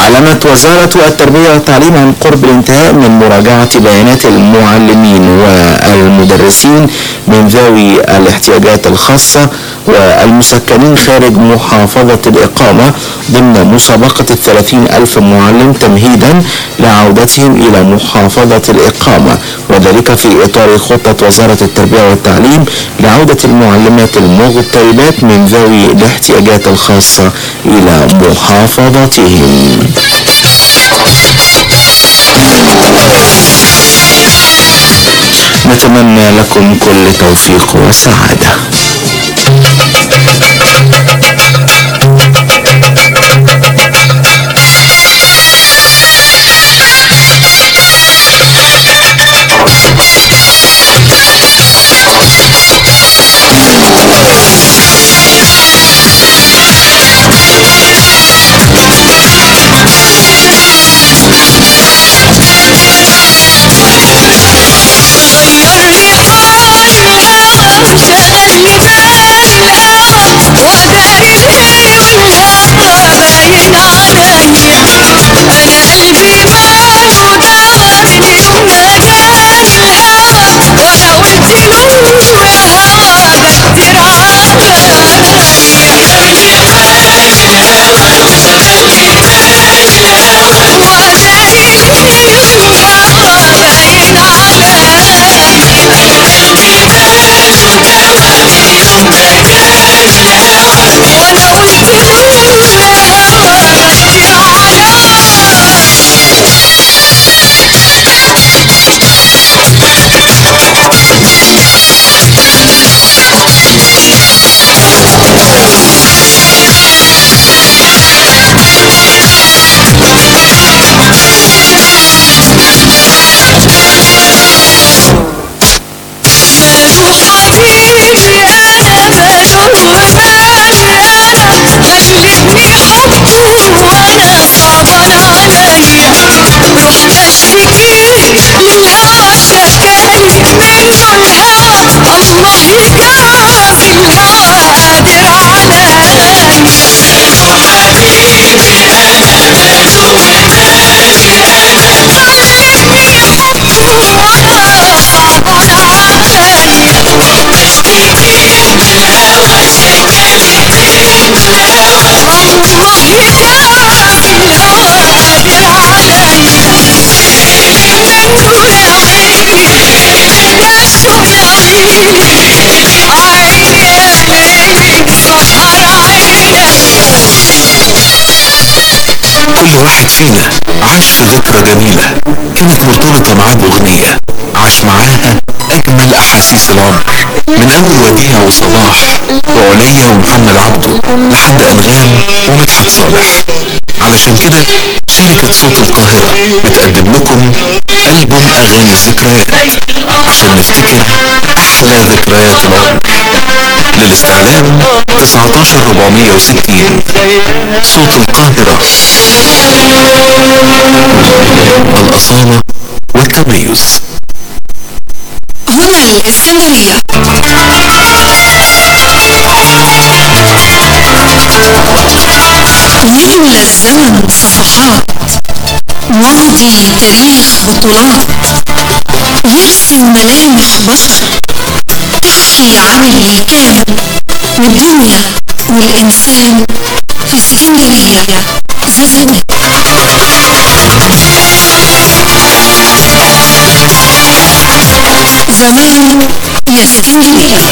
أعلنت وزارة التربية والتعليم عن قرب الانتهاء من مراجعة بيانات المعلمين والمدرسين من ذوي الاحتياجات الخاصة والمسكنين خارج محافظة الإقامة ضمن مسابقة الثلاثين ألف معلم تمهيدا لعودتهم إلى محافظة الإقامة، وذلك في إطار خطة وزارة التربية والتعليم لعودة المعلمات المغتربات من ذوي الاحتياجات الخاصة إلى محافظتهم. نتمنى لكم كل توفيق وسعادة. كل واحد فينا عاش في ذكرى جميلة كانت مرتبطة معاه بأغنية عاش معاها أجمل أحاسيس العمر، من أول وديع وصلاح وعليا ومحمد عبده لحد أنغام ومدحت صالح. علشان كده شركة صوت القاهرة بتقدم لكم ألبوم أغاني الذكريات عشان نفتكر أحلى ذكريات العمر. للاستعلام تسعة عشر أربعمية وستين صوت القاهرة، الأصالة والتميز. هنا الإسكندرية. يملى الزمن صفحات، ماضي تاريخ بطولات، يرسم ملامح بشر، تحكي عن اللي كان والدنيا والإنسان في اسكندرية زمان. زمان يا اسكندرية.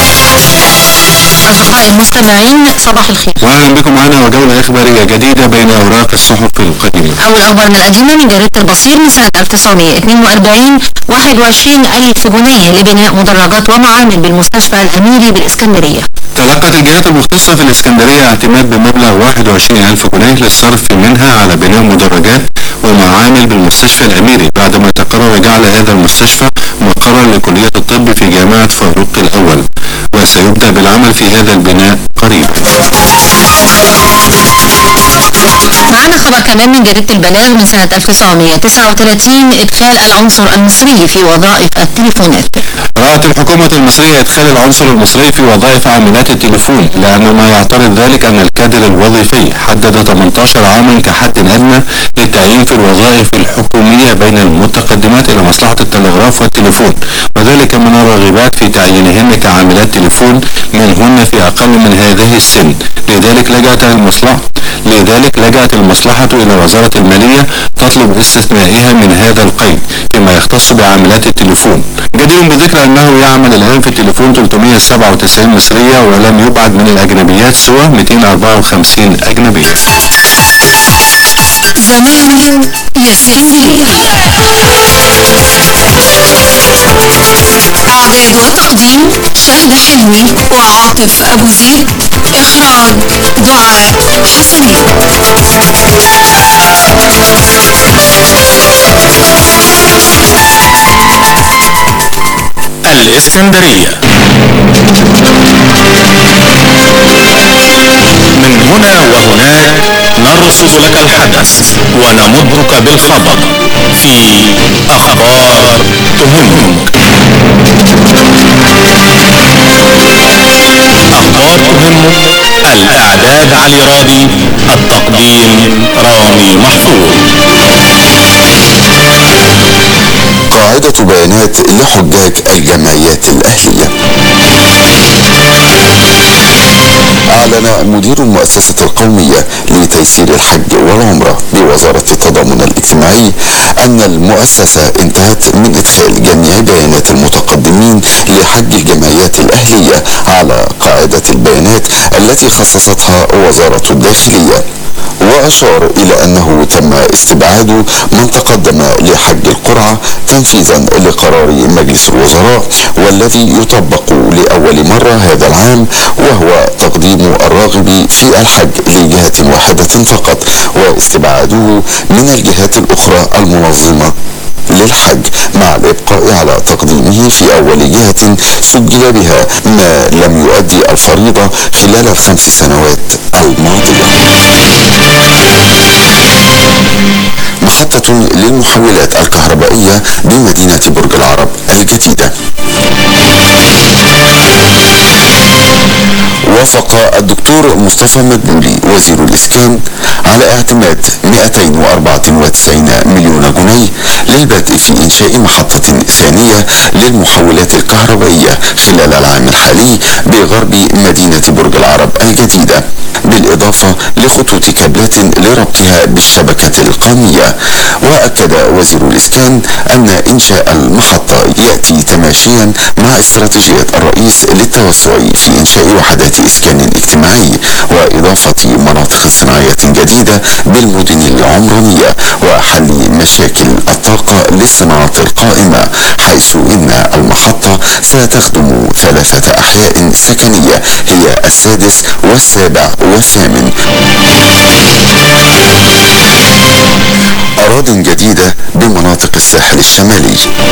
أصدقائي المستمعين صباح الخير، وأهلا بكم معنا وجولة إخبارية جديدة بين أوراق الصحف القديمة. أول أخبارنا القديمة من جريدة البصير من سنة ألف وتسعمية واثنين وأربعين، واحد وعشرين ألف جنيه لبناء مدرجات ومعامل بالمستشفى الأميري بالإسكندرية. تلقت الجهات المختصة في الإسكندرية اعتماد بمبلغ واحد وعشرين ألف جنيه للصرف منها على بناء مدرجات ومعامل بالمستشفى الأميري بعدما تقرر جعل هذا المستشفى مقرا لكلية الطب في جامعة فاروق الأول، وسيبدأ بالعمل في هذا البناء قريبا. معنا خبر كمان من جريدة البلاغ من سنة ألف وتسعمائة وتسعة وثلاثين إدخال العنصر المصري في وظائف التليفونات. رأت الحكومة المصرية إدخال العنصر المصري في وظائف عاملات التليفون، لأن ما يعترض ذلك أن الكادر الوظيفي حدد ثمانية عشر عاما كحد أدنى للتعيين في الوظائف الحكومية بين المتقدمات إلى مصلحة التلغراف والتليفون، وذلك من الراغبات في تعيينهن كعاملات تليفون منهن في أقل من هذه السن. لذلك لجأت المصلحة لذلك لجأت المصلحة إلى وزارة المالية تطلب استثنائها من هذا القيد فيما يختص بعاملات التليفون. جدير بذكر أنه يعمل الآن في التليفون ثلاثمائة وسبعة وتسعين مصرية، ولم يبعد من الأجنبيات سوى مئتين وأربعة وخمسين أجنبية. زمان يا سيدي. إعداد وتقديم شهد حلمي وعاطف أبو زيد. إخراج دعاء حسنين. الإسكندرية. من هنا وهناك نرصد لك الحدث ونمدك بالخبر في أخبار تهمك. أخبار تهمك. الإعداد علي راضي، التقديم رامي محفوظ. قاعدة بيانات لحجاج الجمعيات الأهلية. أعلن مدير المؤسسة القومية لتيسير الحج والعمرة بوزارة التضامن الاجتماعي أن المؤسسة انتهت من إدخال جميع بيانات المتقدمين لحج الجمعيات الأهلية على قاعدة البيانات التي خصصتها وزارة الداخلية. وأشار إلى أنه تم استبعاد من تقدم لحج القرعة تنفيذا لقرار مجلس الوزراء والذي يطبق لأول مرة هذا العام، وهو تقديم الراغب في الحج لجهة واحدة فقط واستبعاده من الجهات الأخرى المنظمة للحج، مع الإبقاء على تقديمه في أول جهة سجل بها ما لم يؤدي الفريضة خلال الخمس سنوات الماضية. محطة للمحولات الكهربائية بمدينة برج العرب الجديدة. وافق الدكتور مصطفى مدبولي وزير الإسكان على اعتماد مئتين وأربعة وتسعين مليون جنيه للبدء في إنشاء محطة ثانية للمحولات الكهربائية خلال العام الحالي بغرب مدينة برج العرب الجديدة، بالإضافة لخطوط كابلات لربطها بالشبكة القومية. وأكد وزير الإسكان أن إنشاء المحطة يأتي تماشيا مع استراتيجية الرئيس للتوسع في إنشاء وحدات إسكان اجتماعي وإضافة مناطق صناعية جديدة بالمدن العمرانية وحل مشاكل الطاقة للصناعات القائمة، حيث إن المحطة ستخدم ثلاثة أحياء سكنية هي السادس والسابع والثامن. أراضٍ جديدة بمناطق الساحل الشمالي.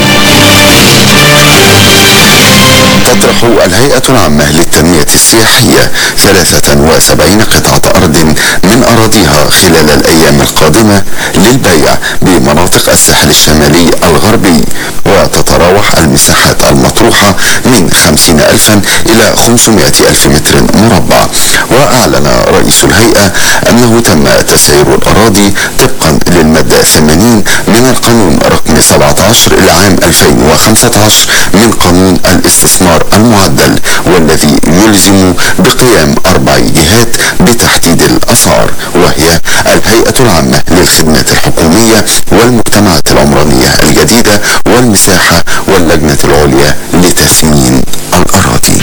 تطرح الهيئة العامة للتنمية السياحية ثلاثة وسبعين قطعة أرض من أراضيها خلال الأيام القادمة للبيع بمناطق الساحل الشمالي الغربي، وتتراوح المساحات المطروحة من خمسين ألفا إلى خمسمائة ألف متر مربع. وأعلن رئيس الهيئة أنه تم تسعير الأراضي طبقا للمادة ثمانين من القانون رقم سبعة عشر لعام ألفين وخمسة عشر من قانون الاستثمار المعدل، والذي يلزم بقيام أربع جهات بتحديد الأسعار، وهي الهيئة العامة للخدمات الحكومية والمجتمعات العمرانية الجديدة والمساحة واللجنة العليا لتثمين الأراضي.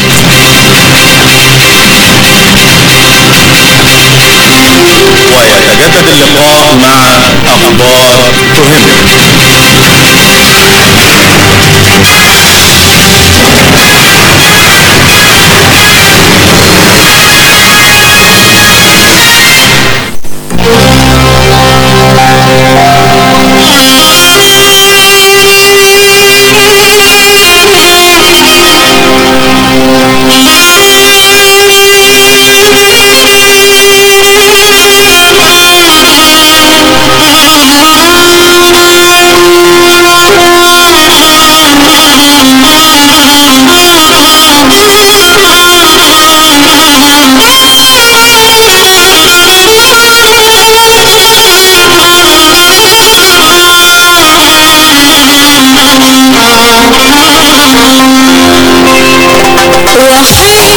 ويتجدد اللقاء مع أخبار تهمك.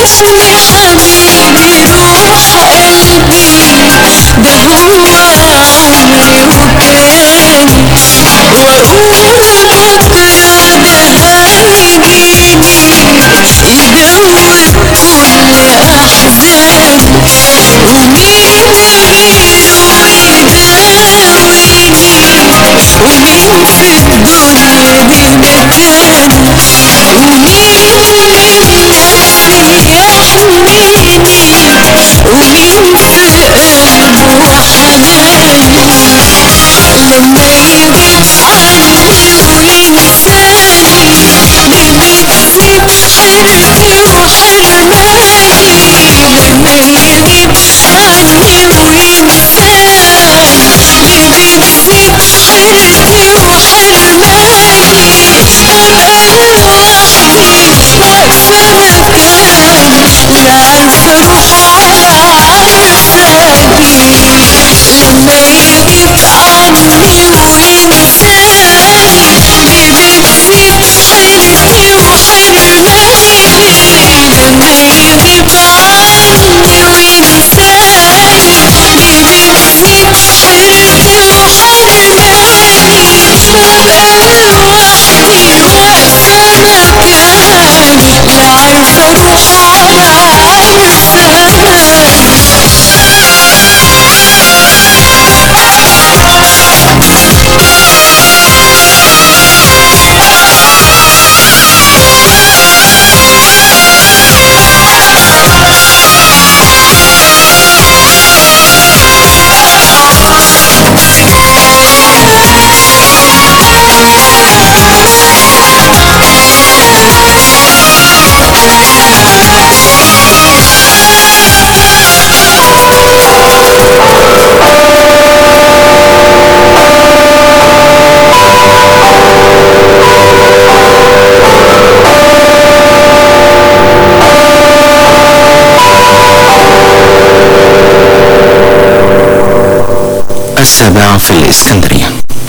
السابعة في الإسكندرية.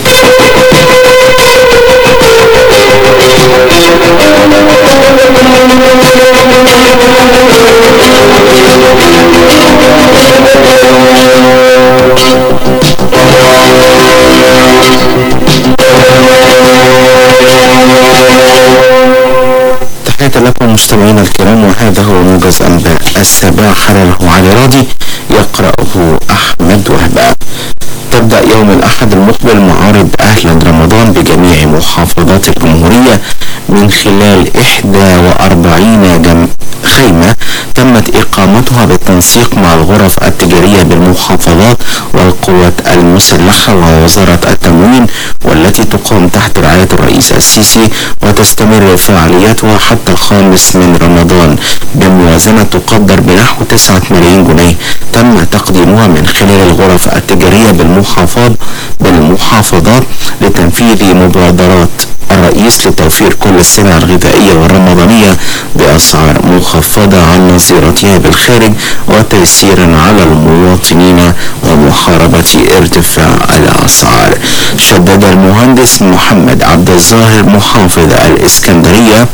تحية لكم مستمعينا الكرام، وهذا هو موجز أنباء السابعة، حلله علي راضي، يقرأه أحمد وهبة. تبدأ يوم الأحد المقبل معارض أهلا رمضان بجميع محافظات الجمهورية من خلال إحدى وأربعين جم... خيمة تمت إقامتها بالتنسيق مع الغرف التجارية بالمحافظات والقوات المسلحة ووزارة التموين، والتي تقام تحت رعاية الرئيس السيسي، وتستمر فعالياتها حتى الخامس من رمضان بموازنة تقدر بنحو تسعة ملايين جنيه تم تقديمها من خلال الغرف التجارية بالمحافظات بالمحافظات لتنفيذ مبادرات الرئيس لتوفير كل السلع الغذائية والرمضانية بأسعار مخفضة عن نظيرتها بالخارج، وتيسيرا على المواطنين ومحاربة ارتفاع الأسعار. شدد المهندس محمد عبد الظاهر محافظ الإسكندرية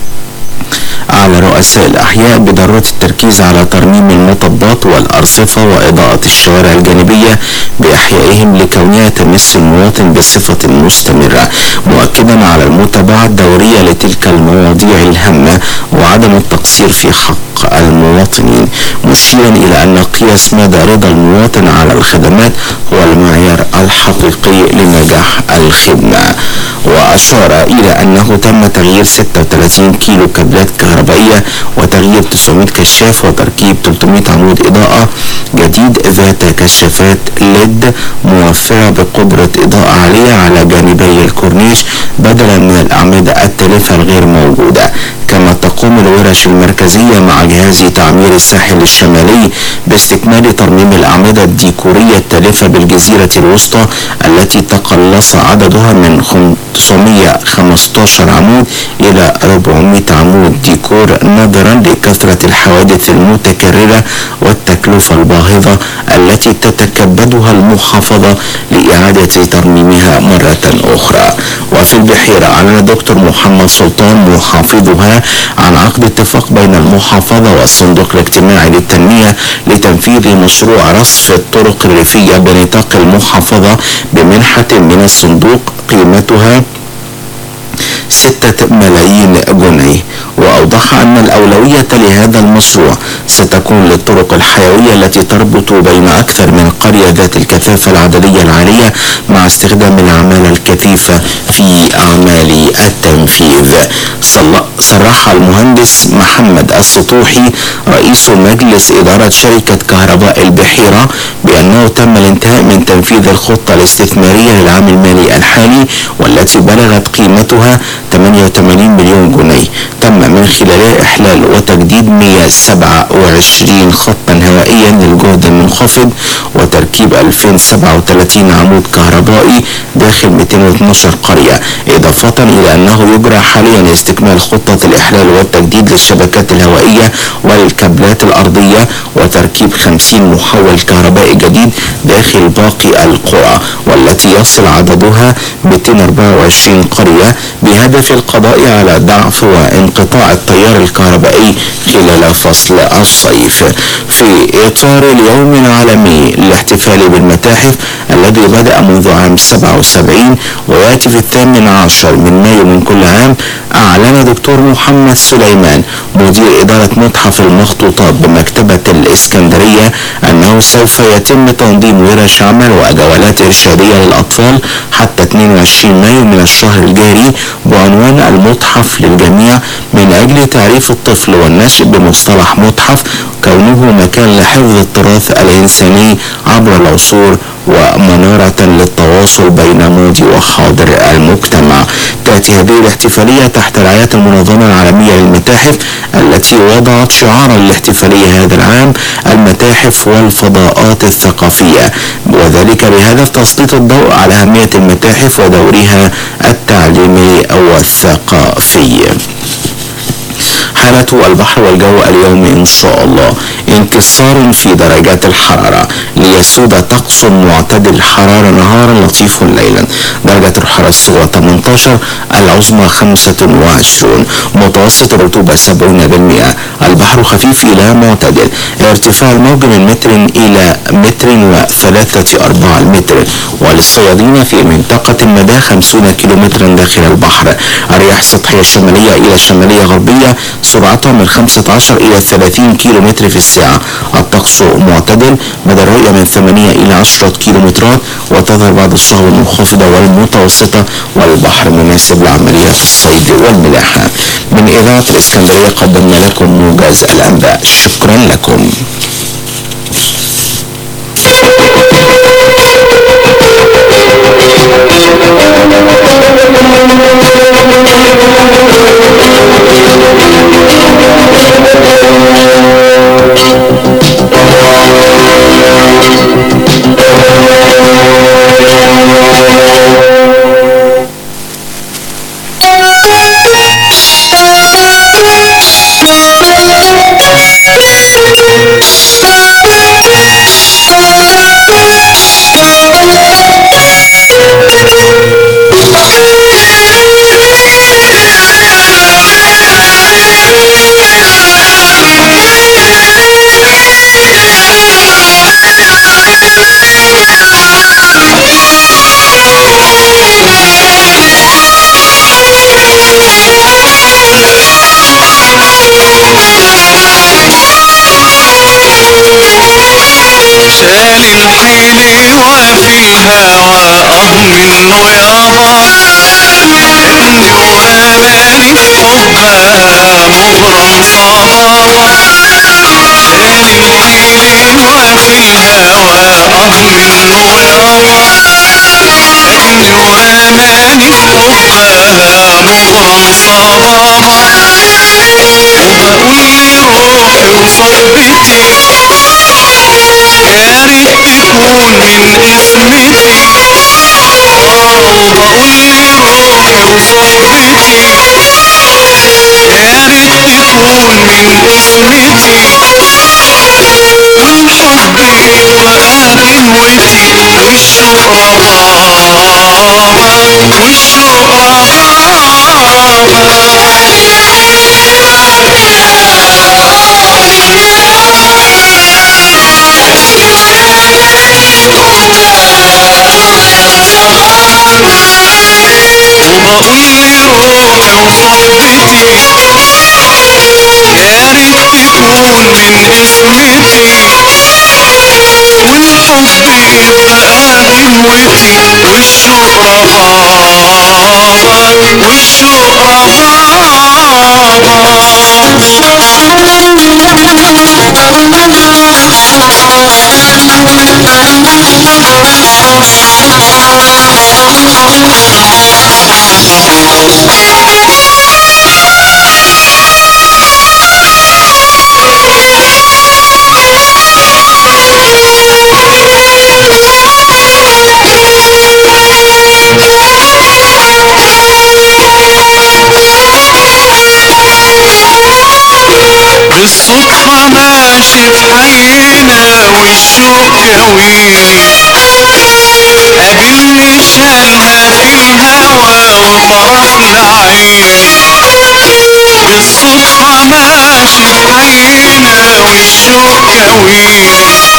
على رؤساء الأحياء بضرورة التركيز على ترميم المطبات والأرصفة وإضاءة الشوارع الجانبية بإحيائهم لكونها تمس المواطن بصفة مستمرة، مؤكدا على المتابعة الدورية لتلك المواضيع الهامة وعدم التقصير في حق المواطنين، مشيرا إلى أن قياس مدى رضا المواطن على الخدمات هو المعيار الحقيقي لنجاح الخدمة. وأشار إلى أنه تم تغيير ستة وثلاثين كيلو كابلات كهربائية وتغيير تسعمائة كشاف وتركيب ثلاثمائة عمود إضاءة جديد ذات كشافات ليد موفرة بقدرة إضاءة عالية على جانبي الكورنيش بدلا من الأعمدة التالفة الغير موجودة. كما تقوم الورش المركزية مع جهاز تعمير الساحل الشمالي باستكمال ترميم الأعمدة الديكورية التالفة بالجزيرة الوسطى التي تقلص عددها من خمسمائة وخمسة عشر عمود إلى أربعمائة عمود ديكور نظرا لكثرة الحوادث المتكررة والتكلفة التكلفة الباهظة التي تتكبدها المحافظة لإعادة ترميمها مرة أخرى. وفي البحيرة أعلن الدكتور محمد سلطان محافظها عن عقد اتفاق بين المحافظة والصندوق الاجتماعي للتنمية لتنفيذ مشروع رصف الطرق الريفية بنطاق المحافظة بمنحة من الصندوق قيمتها ستة ملايين جنيه. وأوضح أن الأولوية لهذا المشروع ستكون للطرق الحيوية التي تربط بين أكثر من قرية ذات الكثافة العددية العالية مع استخدام الأعمال الكثيفة في أعمال التنفيذ. صرح المهندس محمد السطوحي رئيس مجلس إدارة شركة كهرباء البحيرة بأنه تم الانتهاء من تنفيذ الخطة الاستثمارية للعام المالي الحالي والتي بلغت قيمتها ثمانية وثمانين مليون جنيه، تم من خلالها إحلال وتجديد مئة وسبعة وعشرين خطا هوائيا للجهد المنخفض وتركيب ألفين وسبعة وثلاثين عمود كهربائي داخل مئتين واثني عشر قرية، إضافة إلى أنه يجرى حاليا استكمال خطة الإحلال والتجديد للشبكات الهوائية والكابلات الأرضية وتركيب خمسين محول كهربائي جديد داخل باقي القرى والتي يصل عددها مئتين وأربعة وعشرين قرية بهدف القضاء على ضعف وانقطاع التيار الكهربائي خلال فصل الصيف. في إطار اليوم العالمي للاحتفال بالمتاحف الذي بدأ منذ عام سبعة وسبعين ويأتي في الثامن عشر من مايو من كل عام، أعلن دكتور محمد سليمان مدير إدارة متحف المخطوطات بمكتبة الإسكندرية أنه سوف يتم تنظيم ورش عمل وجولات إرشادية للأطفال حتى اثنين وعشرين مايو من الشهر الجاري بعنوان المتحف للجميع من أجل تعريف الطفل والنشء بمصطلح متحف كونه مكان لحفظ التراث الإنساني عبر العصور ومنارة للتواصل بين ماضي وحاضر المجتمع. تأتي هذه الاحتفالية تحت رعاية المنظمة العالمية للمتاحف التي وضعت شعارا للاحتفالية هذا العام المتاحف والفضاءات الثقافية، وذلك بهدف تسليط الضوء على أهمية المتاحف ودورها التعليمي والثقافي. حالة البحر والجو اليوم إن شاء الله انكسار في درجات الحرارة ليسود طقس معتدل الحرارة نهارا لطيف ليلا. درجة الحرارة الصغرى ثمانية عشر، العظمى خمسة وعشرين، متوسط الرطوبة سبعين بالمئة. البحر خفيف إلى معتدل، ارتفاع الموج من متر إلى متر وثلاثة أرباع المتر. وللصيادين في منطقة المدى خمسين كيلومترا داخل البحر. الرياح السطحية الشمالية إلى الشمالية غربية سرعتها من خمسة عشر إلى ثلاثين كيلومتر في الساعة. الطقس معتدل، مدى الرؤية من ثمانية إلى عشرة كيلومترات، وتظهر بعض الشهب المنخفضة والمتوسطة، والبحر مناسب لعمليات الصيد والملاحة. من إذاعة الإسكندرية قدمنا لكم موجز الأنباء، شكرا لكم. شال الحيل وفي الهوى أضمن يابا إني ورماني حبها مغرم صبابا. شال الحيل وفي الهوى أضمن يابا إني ورماني حبها مغرم صبابا. وبقول لروحي وصحبتي يا ريت تكون من اسمتي. اه وبقول لروحي وصحبتي يا ريت تكون من اسمتي. والشوق ربابة والشوق وبقول لروحي وصحبتي يا ريت تكون من اسمتي والحب يبقى غنوتي والشوق ربابة والشوق بالصدفة ماشي في حينا والشوق كويني قابلني شالها في الهوى وطرف لعيني بالصدفة ماشي في حينا والشوق كويني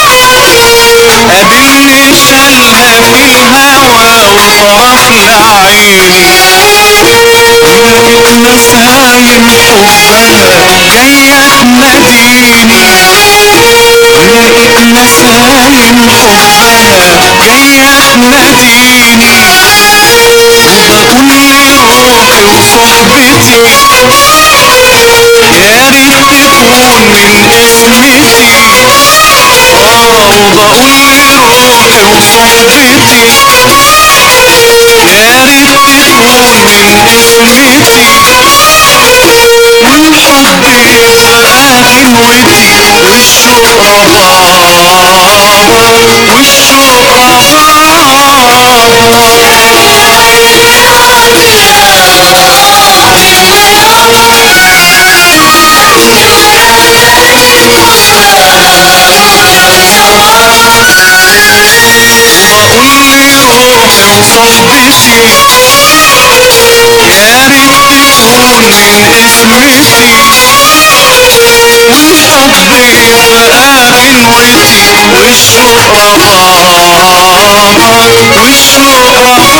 قابلني شالها في الهوى وطرف لعيني ولقيت نسايم حبها جاية تناديني ولقيت نسايم حبها جاية تناديني وبقول لروحي وصحبتي يا ريت تكون من اسمتي اه وبقول لروحي وصحبتي يا ريت تكون من اسمتي والحب يبقى غنوتي والشوق ربابة والشوق وبقول لروحي وصحبتي يا ريت تكون من اسمتي والحب يبقى غنوتي والشوق ربابة والشوق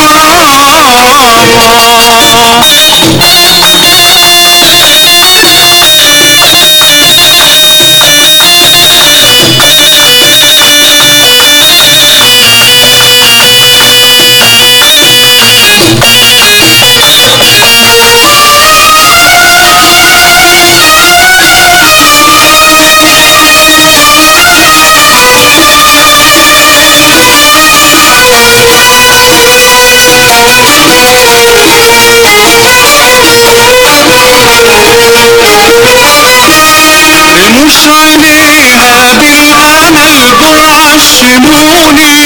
رموش عينيها بالامل دول عشموني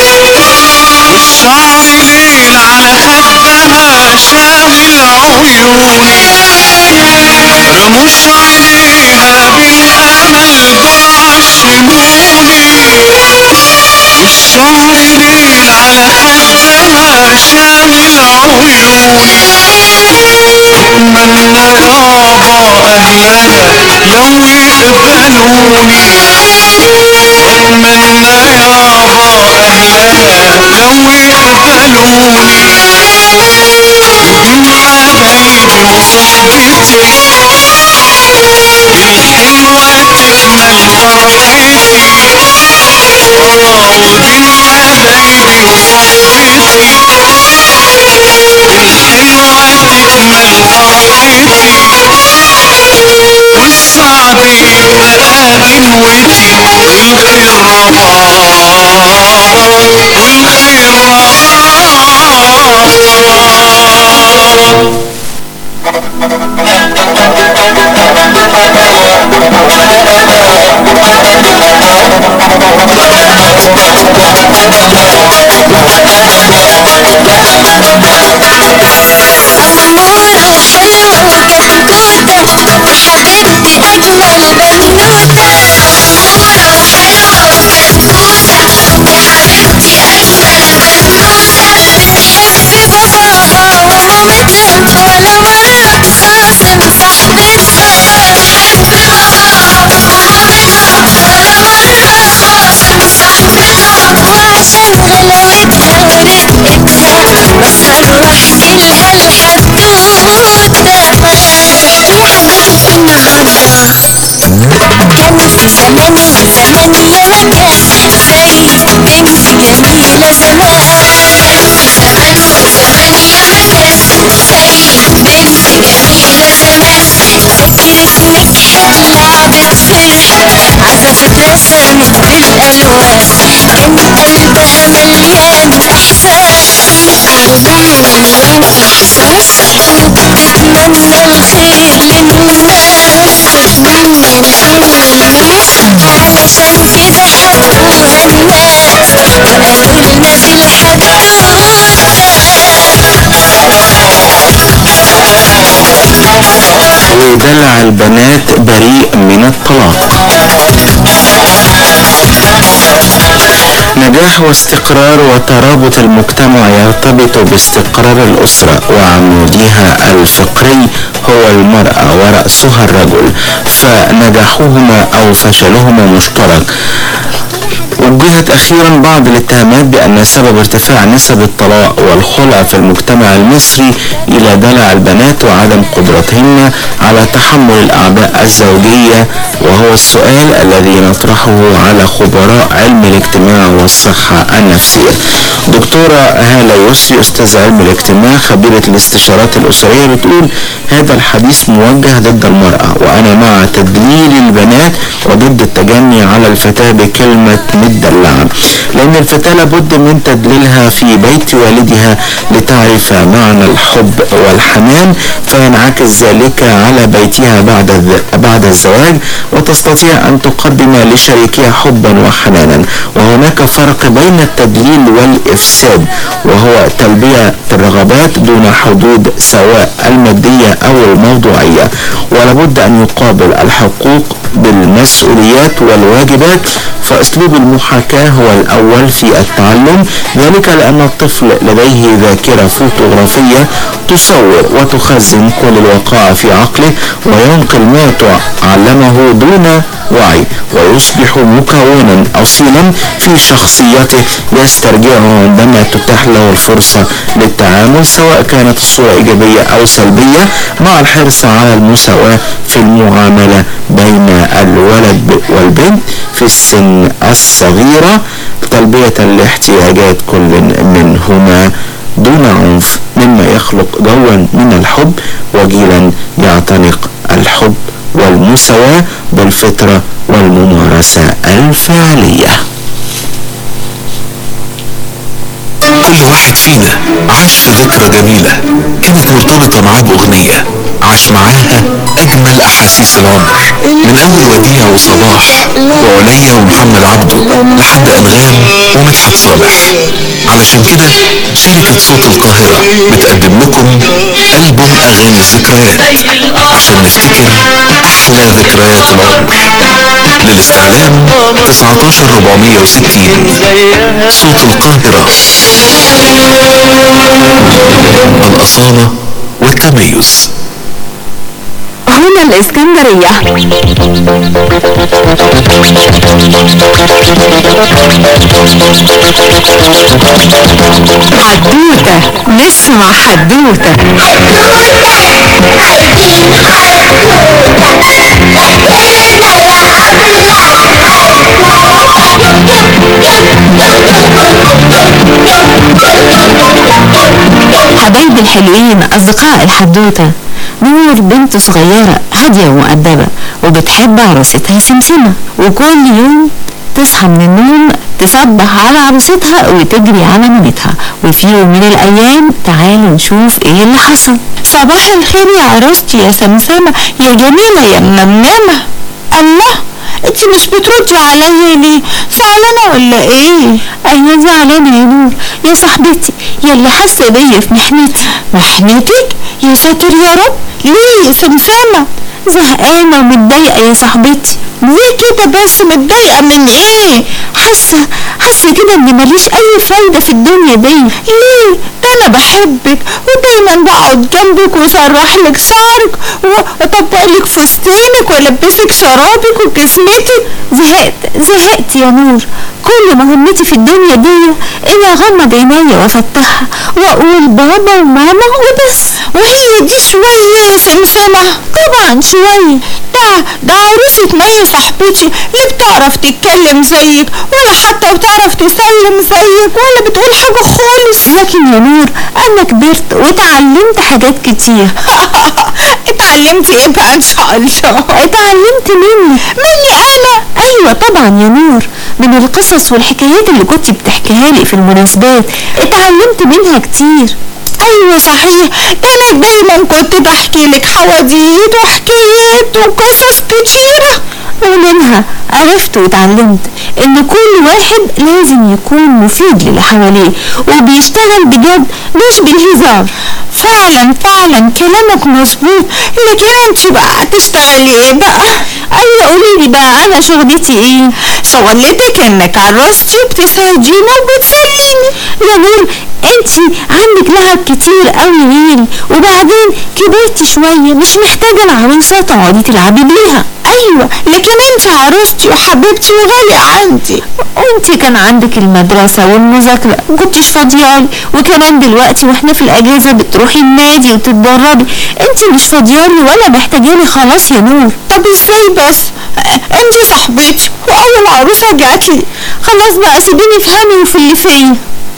والشعر ليل على خدها شاغل عيوني رموش عينيها بالامل دول عشموني والشعر ليل على خدها شاغل عيوني اتمنى يابا اهلها لو يقبلوني اتمنى يابا اهلها لو يقبلوني دول حبايبي وصحبتي الحلوة تكمل فرحتي اه ودول حبايبي وصحبتي الحلوة تكمل فرحتي والسعد يبقى غنوتي والخير ربابة والخير حبيبتي أجمل بنوتة أمورة وحلوة اترسمت بالالوان، انت البقى مليان احساس، عالدنيا مليان احساس، بتتمنى الخير للناس، الدنيا نعمة الناس، علشان كده حبوها الناس، وقالولنا في ودلع البنات بريء من الطلاق. نجاح واستقرار وترابط المجتمع يرتبط باستقرار الأسرة، وعمودها الفقري هو المرأة ورأسها الرجل، فنجاحهما أو فشلهما مشترك. وجهت أخيرا بعض الاتهامات بأن سبب ارتفاع نسب الطلاق والخلع في المجتمع المصري إلى دلع البنات وعدم قدرتهن على تحمل الأعباء الزوجية، وهو السؤال الذي نطرحه على خبراء علم الاجتماع والصحة النفسية. دكتورة هالة يسري أستاذ علم الاجتماع خبيرة الاستشارات الأسرية بتقول هذا الحديث موجه ضد المرأة، وأنا مع تدليل البنات وضد التجني على الفتاة بكلمة مدلعة، لأن الفتاة لابد من تدليلها في بيت والدها لتعرف معنى الحب والحنان، فينعكس ذلك على بيتها بعد بعد الزواج، وتستطيع أن تقدم لشريكها حبا وحنانا. وهناك فرق بين التدليل والإفساد، وهو تلبية الرغبات دون حدود سواء المادية أو الموضوعية، ولابد أن يقابل الحقوق بالمسؤوليات والواجبات. فأسلوب المحاكاة هو الأول في التعلم، ذلك لأن الطفل لديه ذاكرة فوتوغرافية تصور وتخزن كل الوقائع في عقله، وينقل ما تعلمه دون وعي، ويصبح مكونا أصيلا في شخصيته يسترجعه عندما تتاح له الفرصة للتعامل، سواء كانت الصورة إيجابية أو سلبية، مع الحرص على المساواة في المعاملة بين الولد والبنت في السن الصغيرة، تلبية لاحتياجات كل منهما دون عنف، مما يخلق جوا من الحب وجيلا يعتنق الحب والمساواة بالفطرة والممارسة الفعلية. كل واحد فينا عاش في ذكرى جميلة كانت مرتبطة معاه بأغنية عاش معاها أجمل أحاسيس العمر، من أول وديع وصباح وعليا ومحمد عبده لحد أنغام ومدحت صالح. علشان كده شركة صوت القاهرة بتقدم لكم ألبوم أغاني الذكريات عشان نفتكر أحلى ذكريات العمر. للاستعلام تسعتاشر أربعمية وستين. صوت القاهرة، الأصالة والتميز. هنا الإسكندرية. حدوتة، نسمع حدوتة. حبايبي الحلوين، أصدقاء الحدوتة، نور بنت صغيرة هادية ومؤدبة وبتحب عروستها سمسمة، وكل يوم تصحى من النوم تصبح على عروستها وتجري على مامتها. وفي يوم من الأيام تعالوا نشوف ايه اللي حصل. صباح الخير يا عروستي يا سمسمة، يا جميلة يا منمنمة. الله، انتي مش بتردي عليا ليه؟ زعلانة ولا ايه؟ ايوه زعلانة يا نور يا صاحبتي، يا اللي حاسة بيا في محنتي. محنتك؟ يا ساتر يا رب، ليه يا سمسمة؟ زهقانة ومتضايقة يا صاحبتي. ليه كده بس؟ متضايقة من ايه؟ حاسة حاسة كده ان ماليش اي فايدة في الدنيا دي. ليه؟ ده انا بحبك ودايما بقعد جنبك واسرح لك شعرك واطبق لك فستانك والبسك شرابك وجزمتك. زهقت زهقت يا نور. كل مهمتي في الدنيا دي اني اغمض عينيا وافتحها واقول بابا وماما وبس. وهي دي شوية يا سمسمة؟ طبعا شوية. ده ده عروسة مية صاحبتي اللي بتعرف تتكلم زيك ولا حتى بتعرف تسلم زيك ولا بتقول حاجة خالص. لكن يا نور انا كبرت واتعلمت حاجات كتير. اتعلمت ايه بقى ان شاء الله؟ اتعلمت مني. مني انا؟ ايوه ايوه طبعا يا نور، من القصص والحكايات اللي كنت بتحكيها لي في المناسبات اتعلمت منها كتير. ايوه صحيح، ده انا دايما كنت بحكي لك حواديت وحكايات وقصص كتيرة، ومنها عرفت واتعلمت ان كل واحد لازم يكون مفيد للي حواليه وبيشتغل بجد مش بالهزار. فعلا فعلا كلامك مظبوط، لكن انت بقى تشتغلي ايه بقى؟ ايوه قوليلي بقى انا شغلتي ايه؟ شغلتك انك عروستي وبتساعدينا وبتسليني. يا نور انتي عندك لعب كتير قوي غيري، وبعدين كبرتي شوية مش محتاجة العروسة تقعدي تلعبي بيها. ايوه لكن انت عروستي وحبيبتي وغالية عندي، وانتي كان عندك المدرسة والمذاكرة مكنتش فاضيالي، وكمان دلوقتي واحنا في الاجازة بتروحي النادي وتتدربي، انتي مش فاضيالي ولا محتاجاني خلاص يا نور. طب ازاي بس؟ انتي صاحبتي واول عروسة جاتلي. خلاص بقى سيبيني افهمي وفي اللي فيا.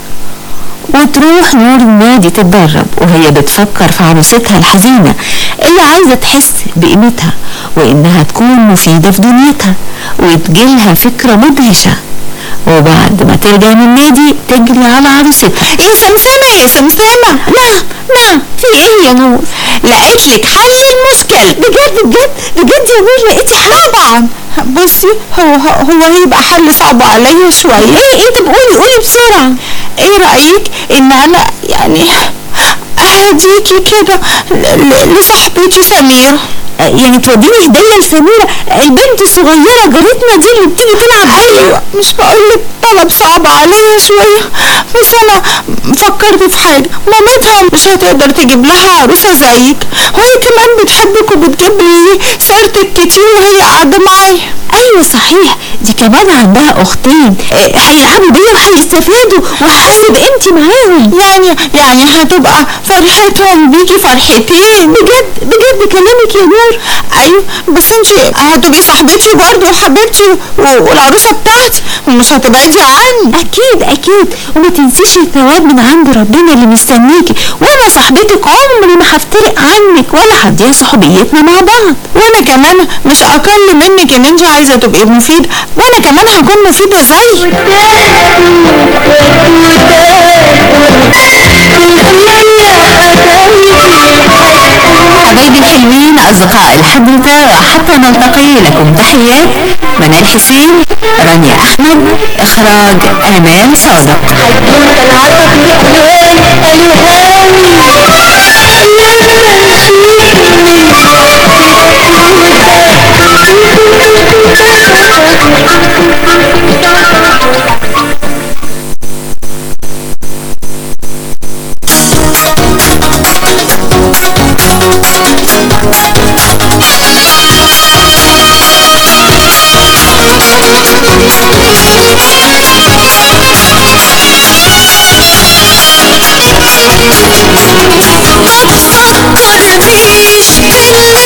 وتروح نور النادي تتدرب وهي بتفكر في عروستها الحزينة اللي عايزة تحس بقيمتها وإنها تكون مفيدة في دنيتها، وتجيلها فكرة مدهشة، وبعد ما ترجع من النادي تجري على عروستها. يا سمسمة يا سمسمة، نعم نعم في ايه يا نور؟ لقيت لك حل المشكلة. بجد بجد بجد يا نور لقيتي حل؟ طبعا. بصي هو هو هيبقى حل صعب عليا شوية. ايه انت بقولي قولي بسرعة. ايه رأيك ان انا يعني اهديكي كده لصاحبتي سميرة؟ يعني توديني هدية لسميرة البنت الصغيرة جارتنا دي اللي بتيجي تلعب بيا؟ ايوه مش بقولك طلب صعب عليا شوية، بس انا فكرت في حاجة. مامتها مش هتقدر تجيب لها عروسة زيك، وهي كمان بتحبك وبتجيب لي سيرتك كتير وهي قاعدة معايا. ايوه صحيح، دي كمان عندها اختين هيلعبوا بيا وهيستفادوا وهحس بقيمتي معاهم. يعني يعني هتبقى فرحتهم بيكي فرحتين. بجد بجد كلامك يا نور. ايوه بس انتي هتبقي صاحبتي برضه وحبيبتي والعروسه بتاعتي ومش هتبعدي عني. اكيد اكيد، وما تنسيش الثواب من عند ربنا اللي مستنيكي، وانا صاحبتك عمري ما هفترق عنك ولا هتضيع صحوبيتنا مع بعض. وانا كمان مش اقل منك ان انتي عايزه تبقي مفيده، وانا كمان هكون مفيده زيك. حبايبي الحلوين أصدقاء الحدثة، وحتى نلتقي لكم تحيات منال حسين، رانيا أحمد، إخراج آمال صادق. ما تفكرنيش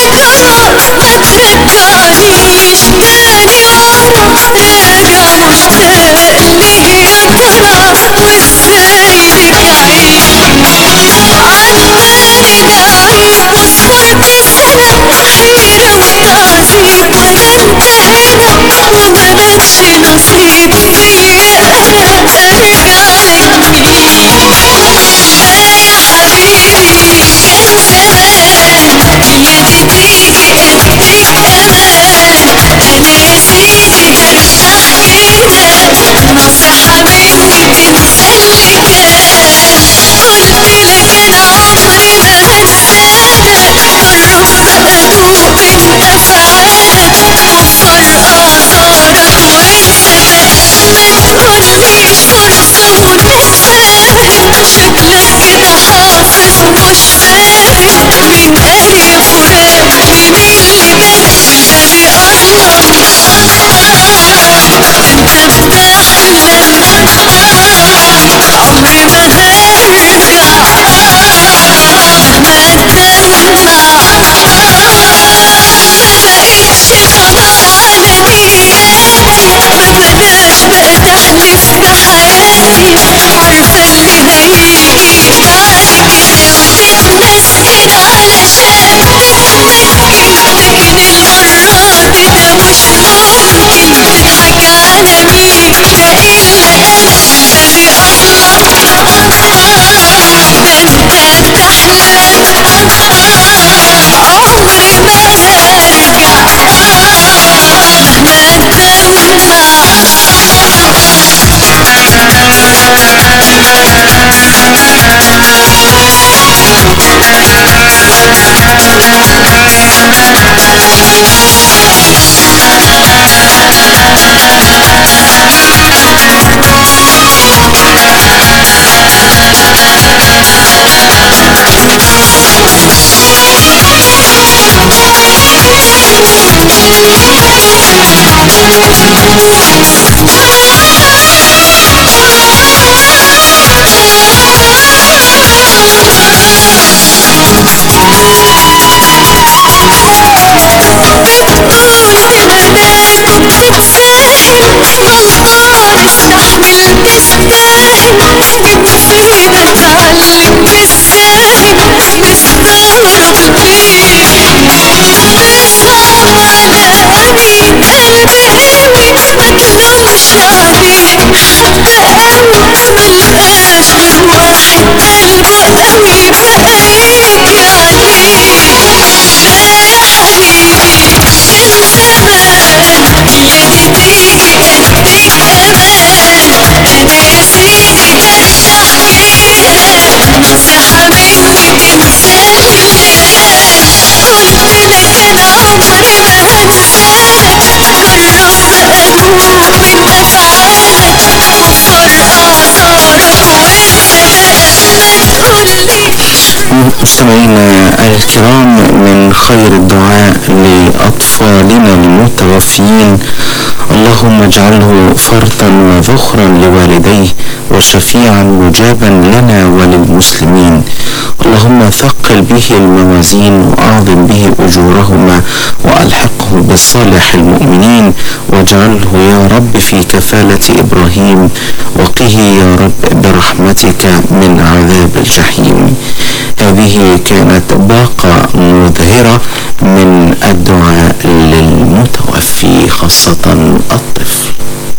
مستمعينا الكرام، من خير الدعاء لأطفالنا المتوفيين اللهم اجعله فرطا وذخرا لوالديه وشفيعا مجابا لنا وللمسلمين. اللهم ثقل به الموازين وأعظم به أجورهما وألحقه بصالح المؤمنين واجعله يا رب في كفالة إبراهيم وقه يا رب برحمتك من عذاب الجحيم. هذه كانت باقة مظهرة من الدعاء للمتوفي خاصة الطفل.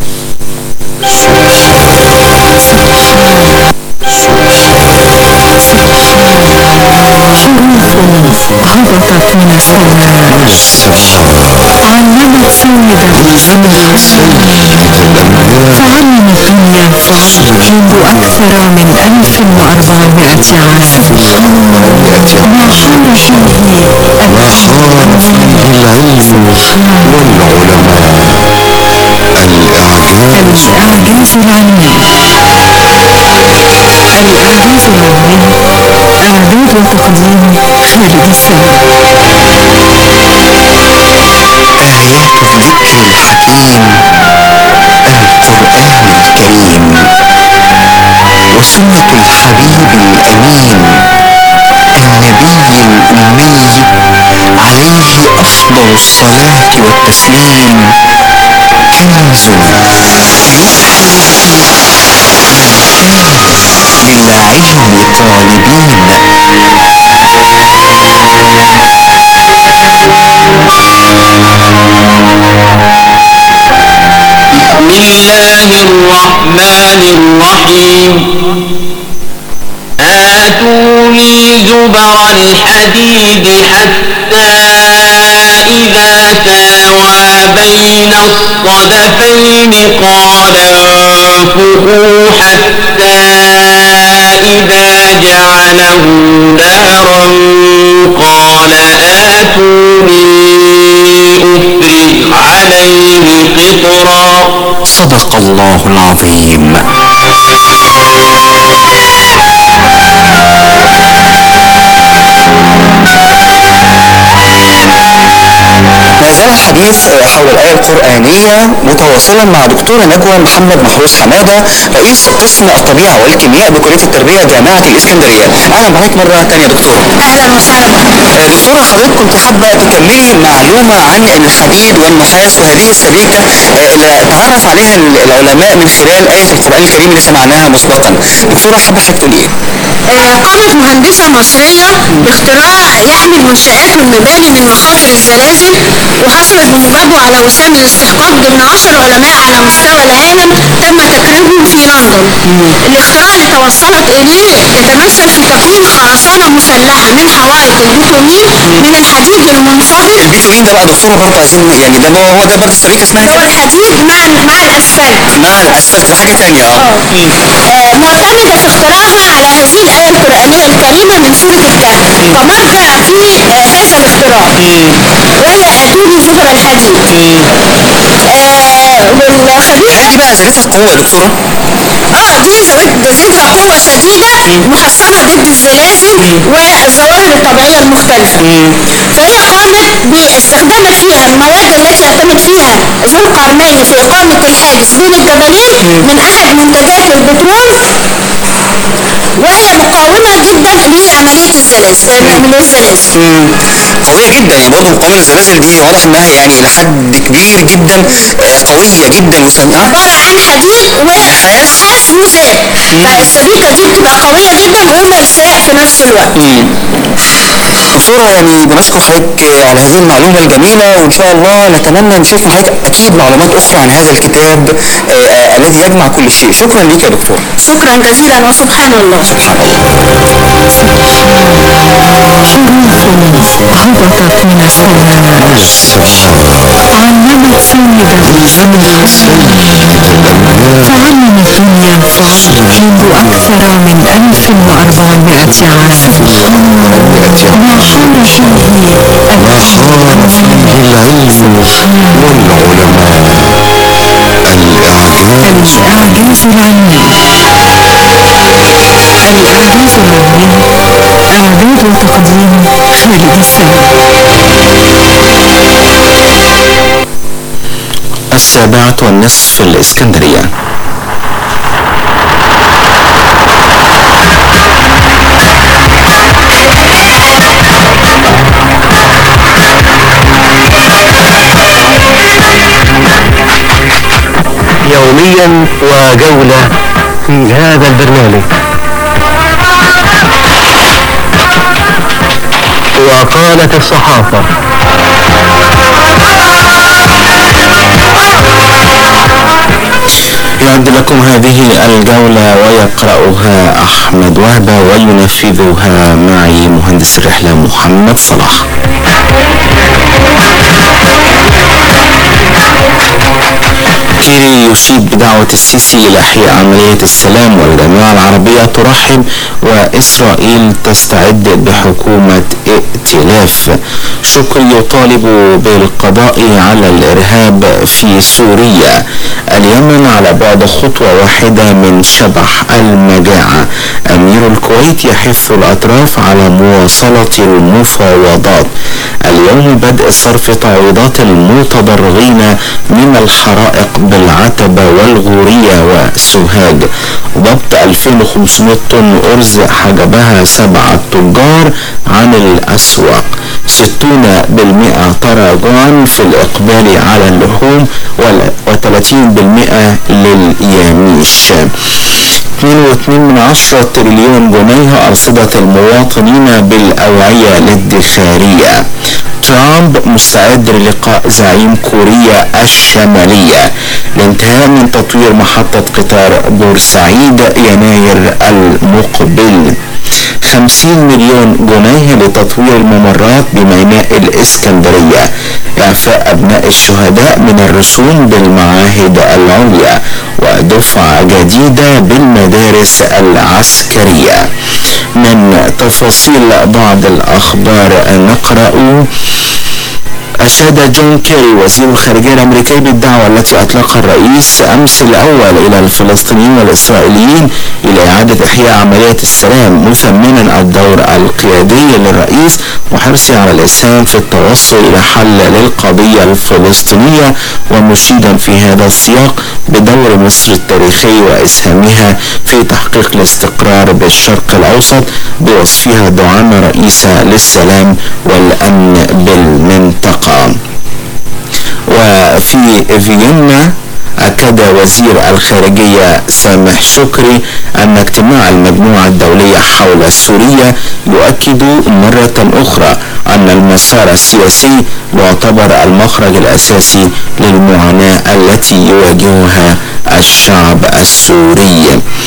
هبطت من السماء علمت سيدا فعلم الدنيا منذ أكثر من ألف وأربعمائة عام. ما حار فيه العلم والعلماء. الإعجاز الإعجاز العلمي. الإعجاز العلمي إعداد وتقديم خالد السيد. آيات الذكر الحكيم القرآن الكريم وسنة الحبيب الأمين النبي الأمي عليه أفضل الصلاة والتسليم كنز يحيي فيه من كان للعلم طالبين. بسم الله الرحمن الرحيم. آتوني زبر الحديد حتى إذا ساوى بين الصدفين قال انفخوا حتى إذا جعله نارا قال آتوني أفرغ عليه قطرا. صدق الله العظيم. ما زال الحديث حول الآية القرآنية متواصلا مع دكتورة نجوى محمد محروس حمادة، رئيس قسم الطبيعة والكيمياء بكلية التربية جامعة الإسكندرية. أهلا بحضرتك مرة تانية دكتورة. أهلا وسهلا. دكتورة حضرتك كنت حابة تكملي معلومة عن الحديد والنحاس وهذه السبيكة اللي اتعرف عليها العلماء من خلال آية القرآن الكريم اللي سمعناها مسبقا. دكتورة حابة حضرتك تقولي إيه؟ قامت مهندسة مصرية باختراع يحمي المنشآت والمباني من مخاطر الزلازل، وحصلت بموجبه على وسام الاستحقاق ضمن عشر علماء على مستوى العالم تم تكريمهم في لندن. الاختراع اللي توصلت إليه يتمثل في تكوين خرسانة مسلحة من حوائط البيتونين من الحديد المنصهر. البيتونين ده بقى دكتورة برضه عايزين يعني ده هو ده برضه السبيكة اسمها هو الحديد مع مع الأسفلت. مع الأسفلت ده حاجة تانية اه. معتمدة في اختراعها على هذه الآية القرآنية الكريمة من سورة الكهف. فمرجع في هذا الاختراع وهي آتوني زبر الحديد. والخبير دي بقى زادتها قوة يا دكتورة؟ اه دي زادتها قوة شديدة محصنة ضد الزلازل والظواهر الطبيعية المختلفة. فهي قامت باستخدامت فيها المواد التي يعتمد فيها ذو القرنين في إقامة الحاجز بين الجبلين من أحد منتجات البترول، وهي مقاومة جدا لعملية الزلازل من الزلازل. قوية جدا، يعني برضه مقاومة للزلازل دي واضح انها يعني لحد كبير جدا آه، قوية جدا وسميكة. عبارة عن حديد ونحاس مذاب، فالسبيكة دي بتبقى قوية جدا ومرساة في نفس الوقت. دكتورة يعني بنشكر حضرتك على هذه المعلومة الجميلة، وإن شاء الله نتمنى نشوف من حضرتك أكيد معلومات أخرى عن هذا الكتاب آه، آه، الذي يجمع كل شيء. شكرا لك يا دكتور. شكرا جزيلا وسبحان الله. سبحان الله. هبطت من السماء علمت سيد الجنة تعلم الدنيا منذ أكثر من ألف وأربعمائة عام. ما حار فيه العلم والعلماء. الإعجاز العلمي. الإعجاز العلمي إعداد وتقديم خالد السبيل. السابعة والنصف في الإسكندرية. يوميا وجولة في هذا البرنامج، وقالت الصحافة. يعد لكم هذه الجولة ويقرأها أحمد وهبة وينفذها معي مهندس الرحلة محمد صلاح. كيري يشيد بدعوة السيسي إلى إحياء عملية السلام، والجامعة العربية ترحب وإسرائيل تستعد بحكومة ائتلاف. شكري يطالب بالقضاء على الإرهاب في سوريا. اليمن على بعد خطوة واحدة من شبح المجاعة. أمير الكويت يحث الأطراف على مواصلة المفاوضات. اليوم بدء صرف تعويضات المتضررين من الحرائق بالعتبة والغورية وسوهاج. ضبط ألفين وخمسمائة طن أرز حجبها سبعة تجار عن الأسواق. ستون بالمئة تراجعا في الإقبال على اللحوم وثلاثين بالمئة للياميش. اثنين وعشرين من عشرة تريليون جنيه أرصدة المواطنين بالأوعية الادخارية. ترامب مستعد للقاء زعيم كوريا الشمالية. الانتهاء من تطوير محطة قطار بورسعيد يناير المقبل. خمسين مليون جنيه لتطوير الممرات بميناء الإسكندرية. إعفاء أبناء الشهداء من الرسوم بالمعاهد العليا، ودفعة جديدة بالمدارس العسكرية. من تفاصيل بعض الأخبار نقرأ: أشاد جون كيري وزير الخارجية الأمريكي بالدعوة التي أطلقها الرئيس أمس الأول إلى الفلسطينيين والإسرائيليين إلى إعادة إحياء عملية السلام، مثمنا الدور القيادي للرئيس وحرصه على الإسهام في التوصل إلى حل للقضية الفلسطينية، ومشيدا في هذا السياق بدور مصر التاريخي وإسهامها في تحقيق الاستقرار بالشرق الأوسط، بوصفها دعامة رئيسة للسلام والأمن بالمنطقة. وفي فيينا أكد وزير الخارجية سامح شكري أن اجتماع المجموعة الدولية حول سوريا يؤكد مرة أخرى أن المسار السياسي يعتبر المخرج الأساسي للمعاناة التي يواجهها الشعب السوري.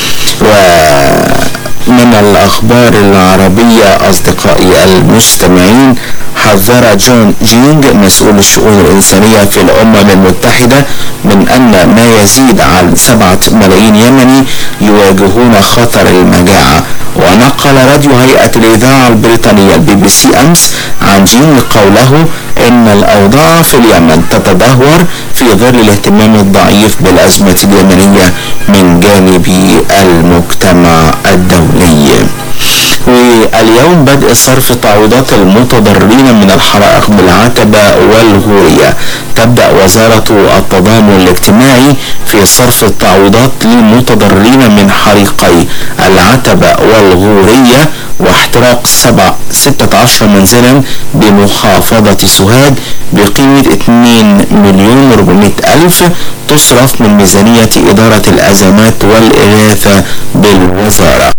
ومن الأخبار العربية أصدقائي المستمعين، حذر جون جينج مسؤول الشؤون الإنسانية في الأمم المتحدة من أن ما يزيد عن سبعة ملايين يمني يواجهون خطر المجاعة. ونقل راديو هيئة الإذاعة البريطانية البي بي سي أمس عن جينج قوله إن الأوضاع في اليمن تتدهور في ظل الاهتمام الضعيف بالأزمة اليمنية من جانب المجتمع الدولي. واليوم بدء صرف تعويضات المتضررين من الحرائق بالعتبة والغورية. تبدأ وزارة التضامن الاجتماعي في صرف التعويضات للمتضررين من حريقي العتبة والغورية واحتراق سبع ستة عشر منزلا بمحافظة سوهاج بقيمة اثنين مليون وأربعمائة ألف تصرف من ميزانية إدارة الأزمات والإغاثة بالوزارة.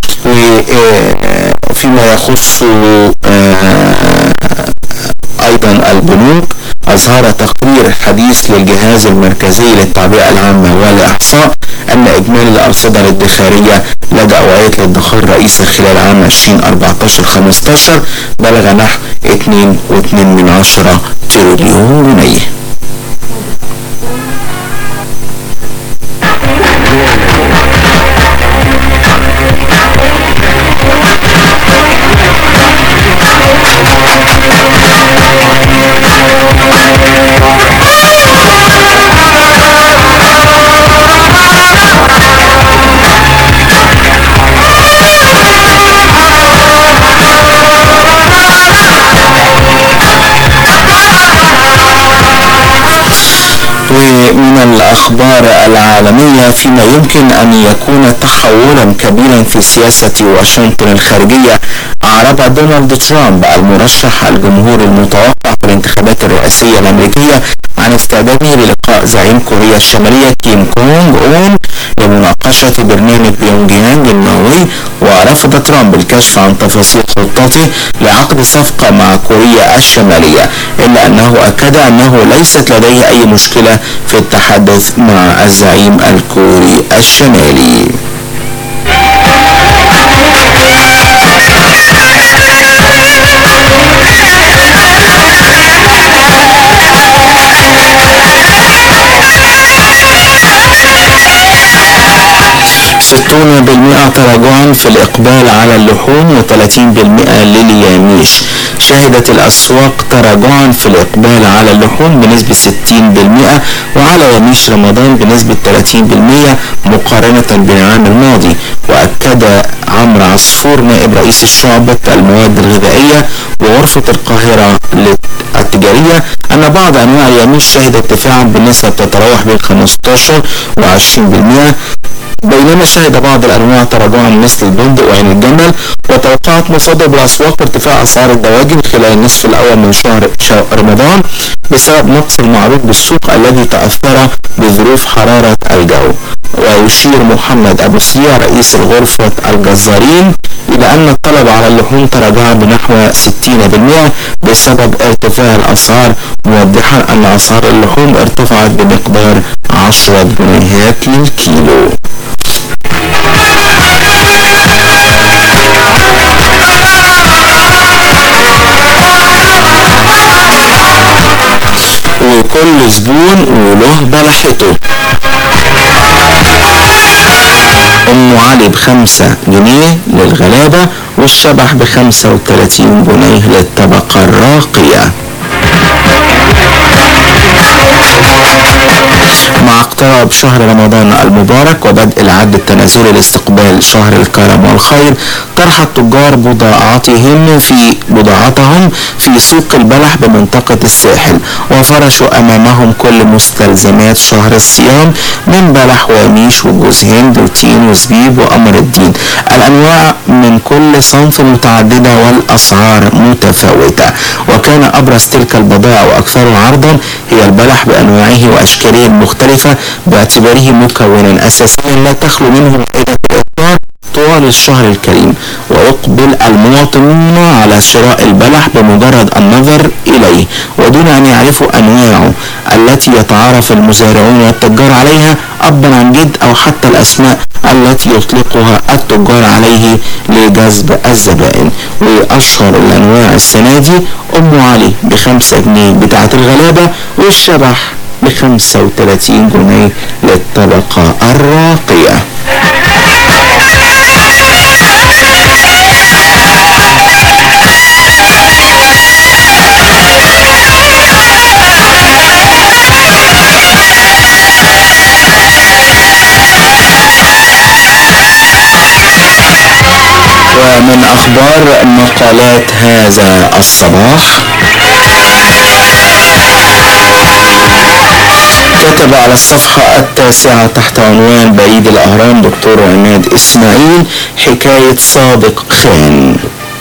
وفيما يخص أيضا البنوك، أظهر تقرير حديث للجهاز المركزي للتعبئة العامة والإحصاء أن إجمالي الأرصدة الادخارية لدى أوعية الادخار الرئيسي خلال عام ألفين وأربعة عشر خمسة عشر بلغ نحو اثنين فاصلة اثنين من عشرة تريليون جنيه. ومن الأخبار العالمية، فيما يمكن أن يكون تحولا كبيرا في سياسة واشنطن الخارجية، أعرب دونالد ترامب المرشح الجمهوري المتوقع في الانتخابات الرئاسية الأمريكية عن استعداده للقاء زعيم كوريا الشمالية كيم كونغ أون لمناقشة برنامج بيونج يانج النووي. ورفض ترامب الكشف عن تفاصيل خطته لعقد صفقة مع كوريا الشمالية، إلا أنه أكد أنه ليست لديه أي مشكلة في التحدث مع الزعيم الكوري الشمالي. ستون بالمئة تراجعا في الإقبال على اللحوم وثلاثين بالمئة للياميش. شهدت الأسواق تراجعا في الإقبال على اللحوم بنسبة ستين بالمئة وعلى ياميش رمضان بنسبة ثلاثين بالمئة مقارنة بالعام الماضي. وأكد عمرو عصفور نائب رئيس شعبة المواد الغذائية وغرفة القاهرة التجارية أن بعض أنواع الياميش شهد ارتفاعا بالنسبة تتراوح بين خمسة عشر وعشرين بالمئة، بينما شهد بعض الأنواع تراجعا مثل البندق وعين الجمل. وتوقعت مصادر بالأسواق ارتفاع أسعار الدواجن خلال النصف الأول من شهر رمضان بسبب نقص المعروض بالسوق الذي تأثر بظروف حرارة الجو. ويشير محمد أبو سريع رئيس غرفة الجزارين إلى أن الطلب على اللحوم تراجع بنحو ستين بالمئة بسبب ارتفاع الأسعار، موضحا أن أسعار اللحوم ارتفعت بمقدار عشرة جنيهات للكيلو. وكل زبون وله بلحته. أم علي بخمسة جنيه للغلابة والشبح بخمسة وثلاثين جنيه للطبقة الراقية. مع اقتراب شهر رمضان المبارك وبدء العد التنازلي لاستقبال شهر الكرم والخير، طرح التجار بضاعتهم في بضاعتهم في سوق البلح بمنطقة الساحل، وفرشوا أمامهم كل مستلزمات شهر الصيام من بلح وميش وجوز هند وتين وزبيب وقمر الدين، الأنواع من كل صنف متعددة والأسعار متفاوتة. وكان أبرز تلك البضائع وأكثرها عرضا هي البلح بأنواعه وأشكاله المختلفة، باعتباره مكونا أساسيا لا تخلو منه فائدة الإفطار طوال الشهر الكريم. ويقبل المواطنون على شراء البلح بمجرد النظر إليه ودون أن يعرفوا أنواعه التي يتعارف المزارعون والتجار عليها أبا عن جد، أو حتى الأسماء التي يطلقها التجار عليه لجذب الزبائن. وأشهر الأنواع السنة دي أم علي بخمسة جنيه بتاعة الغلابة، والشبح بخمسة وثلاثين جنيه للطبقة الراقية. ومن أخبار مقالات هذا الصباح، كتب على الصفحة التاسعة تحت عنوان بعيد الأهرام دكتور عماد إسماعيل حكاية صادق خان.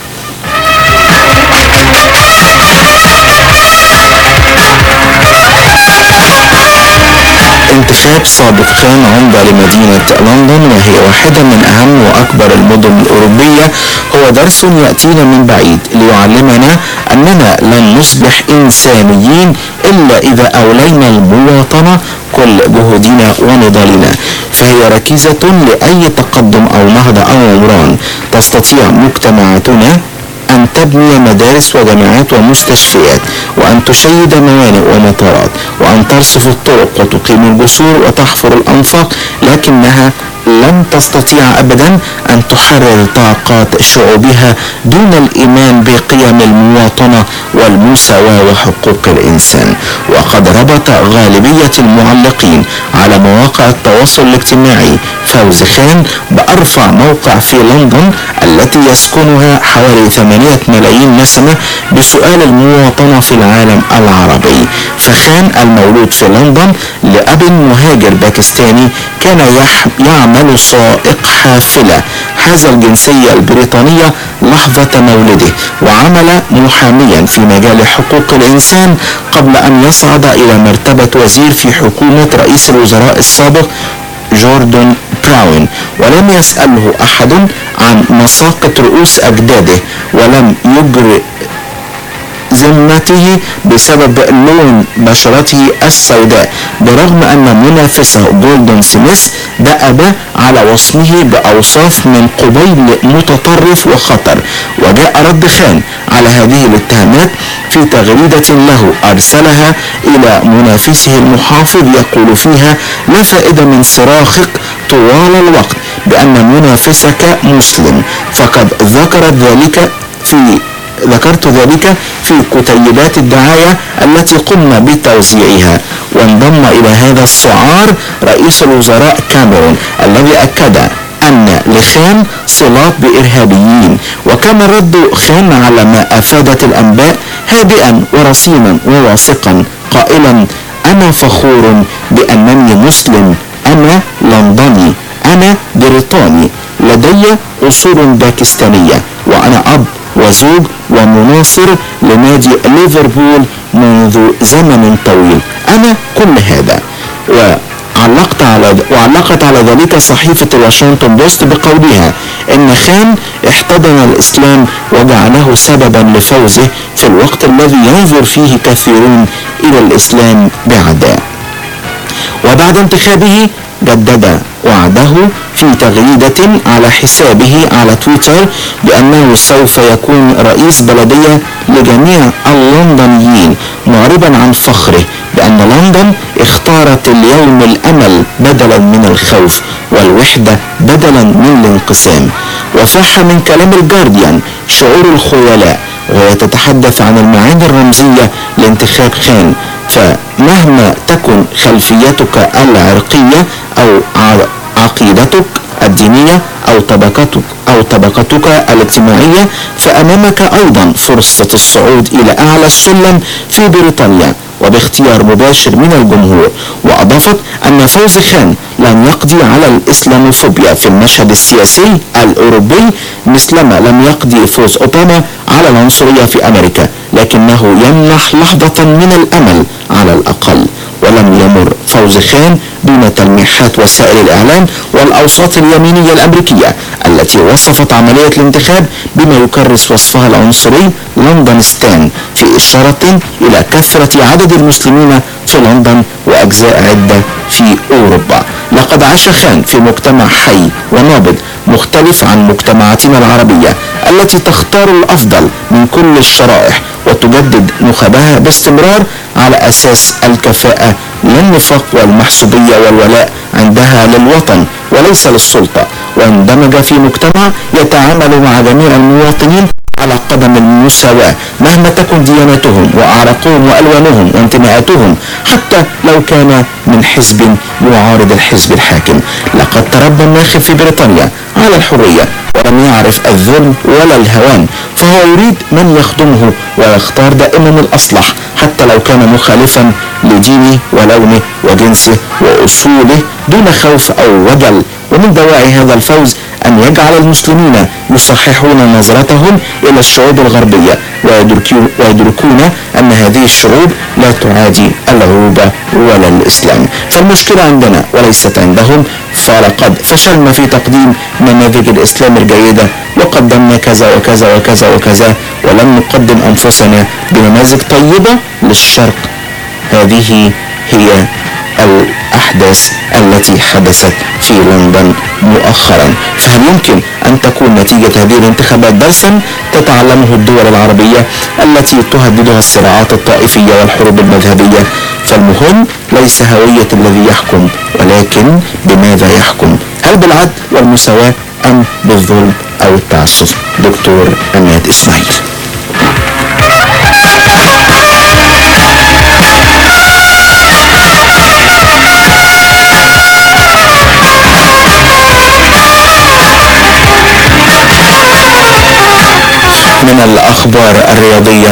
انتخاب صادق خان عمدة لمدينة لندن وهي واحدة من أهم وأكبر المدن الأوروبية هو درس يأتينا من بعيد ليعلمنا أننا لن نصبح إنسانيين إلا إذا أولينا المواطنة كل جهودنا ونضالنا، فهي ركيزة لأي تقدم أو نهضة أو عمران. تستطيع مجتمعاتنا أن تبني مدارس وجامعات ومستشفيات، وأن تشيد موانئ ومطارات، وأن ترصف الطرق وتقيم الجسور وتحفر الأنفاق، لكنها لن تستطيع أبدا أن تحرر طاقات شعوبها دون الإيمان بقيم المواطنة والمساواة وحقوق الإنسان. وقد ربط غالبية المعلقين على مواقع التواصل الاجتماعي فوزي خان بأرفع موقع في لندن التي يسكنها حوالي ثمانية ملايين نسمة بسؤال المواطنة في العالم العربي. فخان المولود في لندن لأب مهاجر باكستاني كان يعمل سائق حافلة، حاز الجنسية البريطانية لحظة مولده، وعمل محاميا في مجال حقوق الإنسان قبل أن يصعد إلى مرتبة وزير في حكومة رئيس الوزراء السابق جوردن براون. ولم يسأله أحد عن مساقط رؤوس أجداده، ولم يجرئ ذمته بسبب لون بشرته السوداء، برغم أن منافسه جولدن سميث دأب على وصمه بأوصاف من قبيل متطرف وخطر. وجاء رد خان على هذه الاتهامات في تغريدة له أرسلها إلى منافسه المحافظ يقول فيها: لا فائدة من صراخك طوال الوقت بأن منافسك مسلم، فقد ذكرت ذلك في ذكرت ذلك في كتيبات الدعاية التي قمنا بتوزيعها. وانضم إلى هذا السعار رئيس الوزراء كاميرون الذي أكد أن لخان صلات بإرهابيين. وكان رد خان على ما أفادت الأنباء هادئا ورصينا وواثقا قائلا: أنا فخور بأنني مسلم، أنا لندني، أنا بريطاني، لدي أصول باكستانية، وأنا أب وزوج ومناصر لنادي ليفربول منذ زمن طويل، أنا كل هذا. وعلقت على وعلقت على ذلك صحيفة الواشنطن بوست بقولها إن خان احتضن الإسلام وجعله سببا لفوزه في الوقت الذي ينظر فيه كثيرون إلى الإسلام بعداء. وبعد انتخابه جدد وعده في تغريدة على حسابه على تويتر بأنه سوف يكون رئيس بلدية لجميع اللندنيين، معربا عن فخره بأن لندن اختارت اليوم الأمل بدلا من الخوف والوحدة بدلا من الانقسام. وفاح من كلام الجارديان شعور الخيلاء وهي تتحدث عن المعاني الرمزية لانتخاب خان، فمهما تكن خلفيتك العرقية أو عقيدتك الدينية أو طبقتك أو طبقتك الاجتماعية، فأمامك أيضا فرصة الصعود إلى أعلى السلم في بريطانيا وباختيار مباشر من الجمهور. وأضافت أن فوز خان لن يقضي على الإسلاموفوبيا في المشهد السياسي الأوروبي مثلما لم يقضي فوز أوباما على العنصرية في أمريكا، لكنه يمنح لحظة من الأمل على الأقل. ولم يمر فوز خان دون تلميحات وسائل الإعلام والأوساط اليمينية الأمريكية التي وصفت عملية الانتخاب بما يكرس وصفها العنصري لندنستان، في إشارة إلى كثرة عدد المسلمين في لندن وأجزاء عدة في أوروبا. لقد عاش خان في مجتمع حي ونابض مختلف عن مجتمعاتنا العربية التي تختار الأفضل من كل الشرائح وتجدد نخبها باستمرار على أساس الكفاءة، لا النفاق والمحسوبية والولاء عندها للوطن وليس للسلطة. واندمج في مجتمع يتعامل مع جميع المواطنين على قدم المساواة مهما تكن ديانتهم وأعراقهم وألوانهم وانتماءاتهم، حتى لو كان من حزب يعارض الحزب الحاكم. لقد تربى الناخب في بريطانيا على الحرية ولم يعرف الذل ولا الهوان، فهو يريد من يخدمه ويختار دائما الأصلح حتى لو كان مخالفا لدينه ولونه وجنسه وأصوله دون خوف أو وجل. ومن دواعي هذا الفوز أن يجعل المسلمين يصححون نظرتهم إلى الشعوب الغربية ويدركون أن هذه الشعوب لا تعادي العروبة ولا الإسلام. فالمشكلة عندنا وليست عندهم، فلقد فشلنا في تقديم نماذج الإسلام الجيدة وقدمنا كذا وكذا وكذا وكذا، ولم نقدم أنفسنا بنماذج طيبة للشرق. هذه هي الأحداث التي حدثت في لندن مؤخرا. فهل يمكن أن تكون نتيجة هذه الانتخابات درسا تتعلمه الدول العربية التي تهددها الصراعات الطائفية والحروب المذهبية؟ فالمهم ليس هوية الذي يحكم، ولكن بماذا يحكم، هل بالعدل والمساواة أم بالظلم أو التعسف؟ دكتور عماد إسماعيل. من الأخبار الرياضية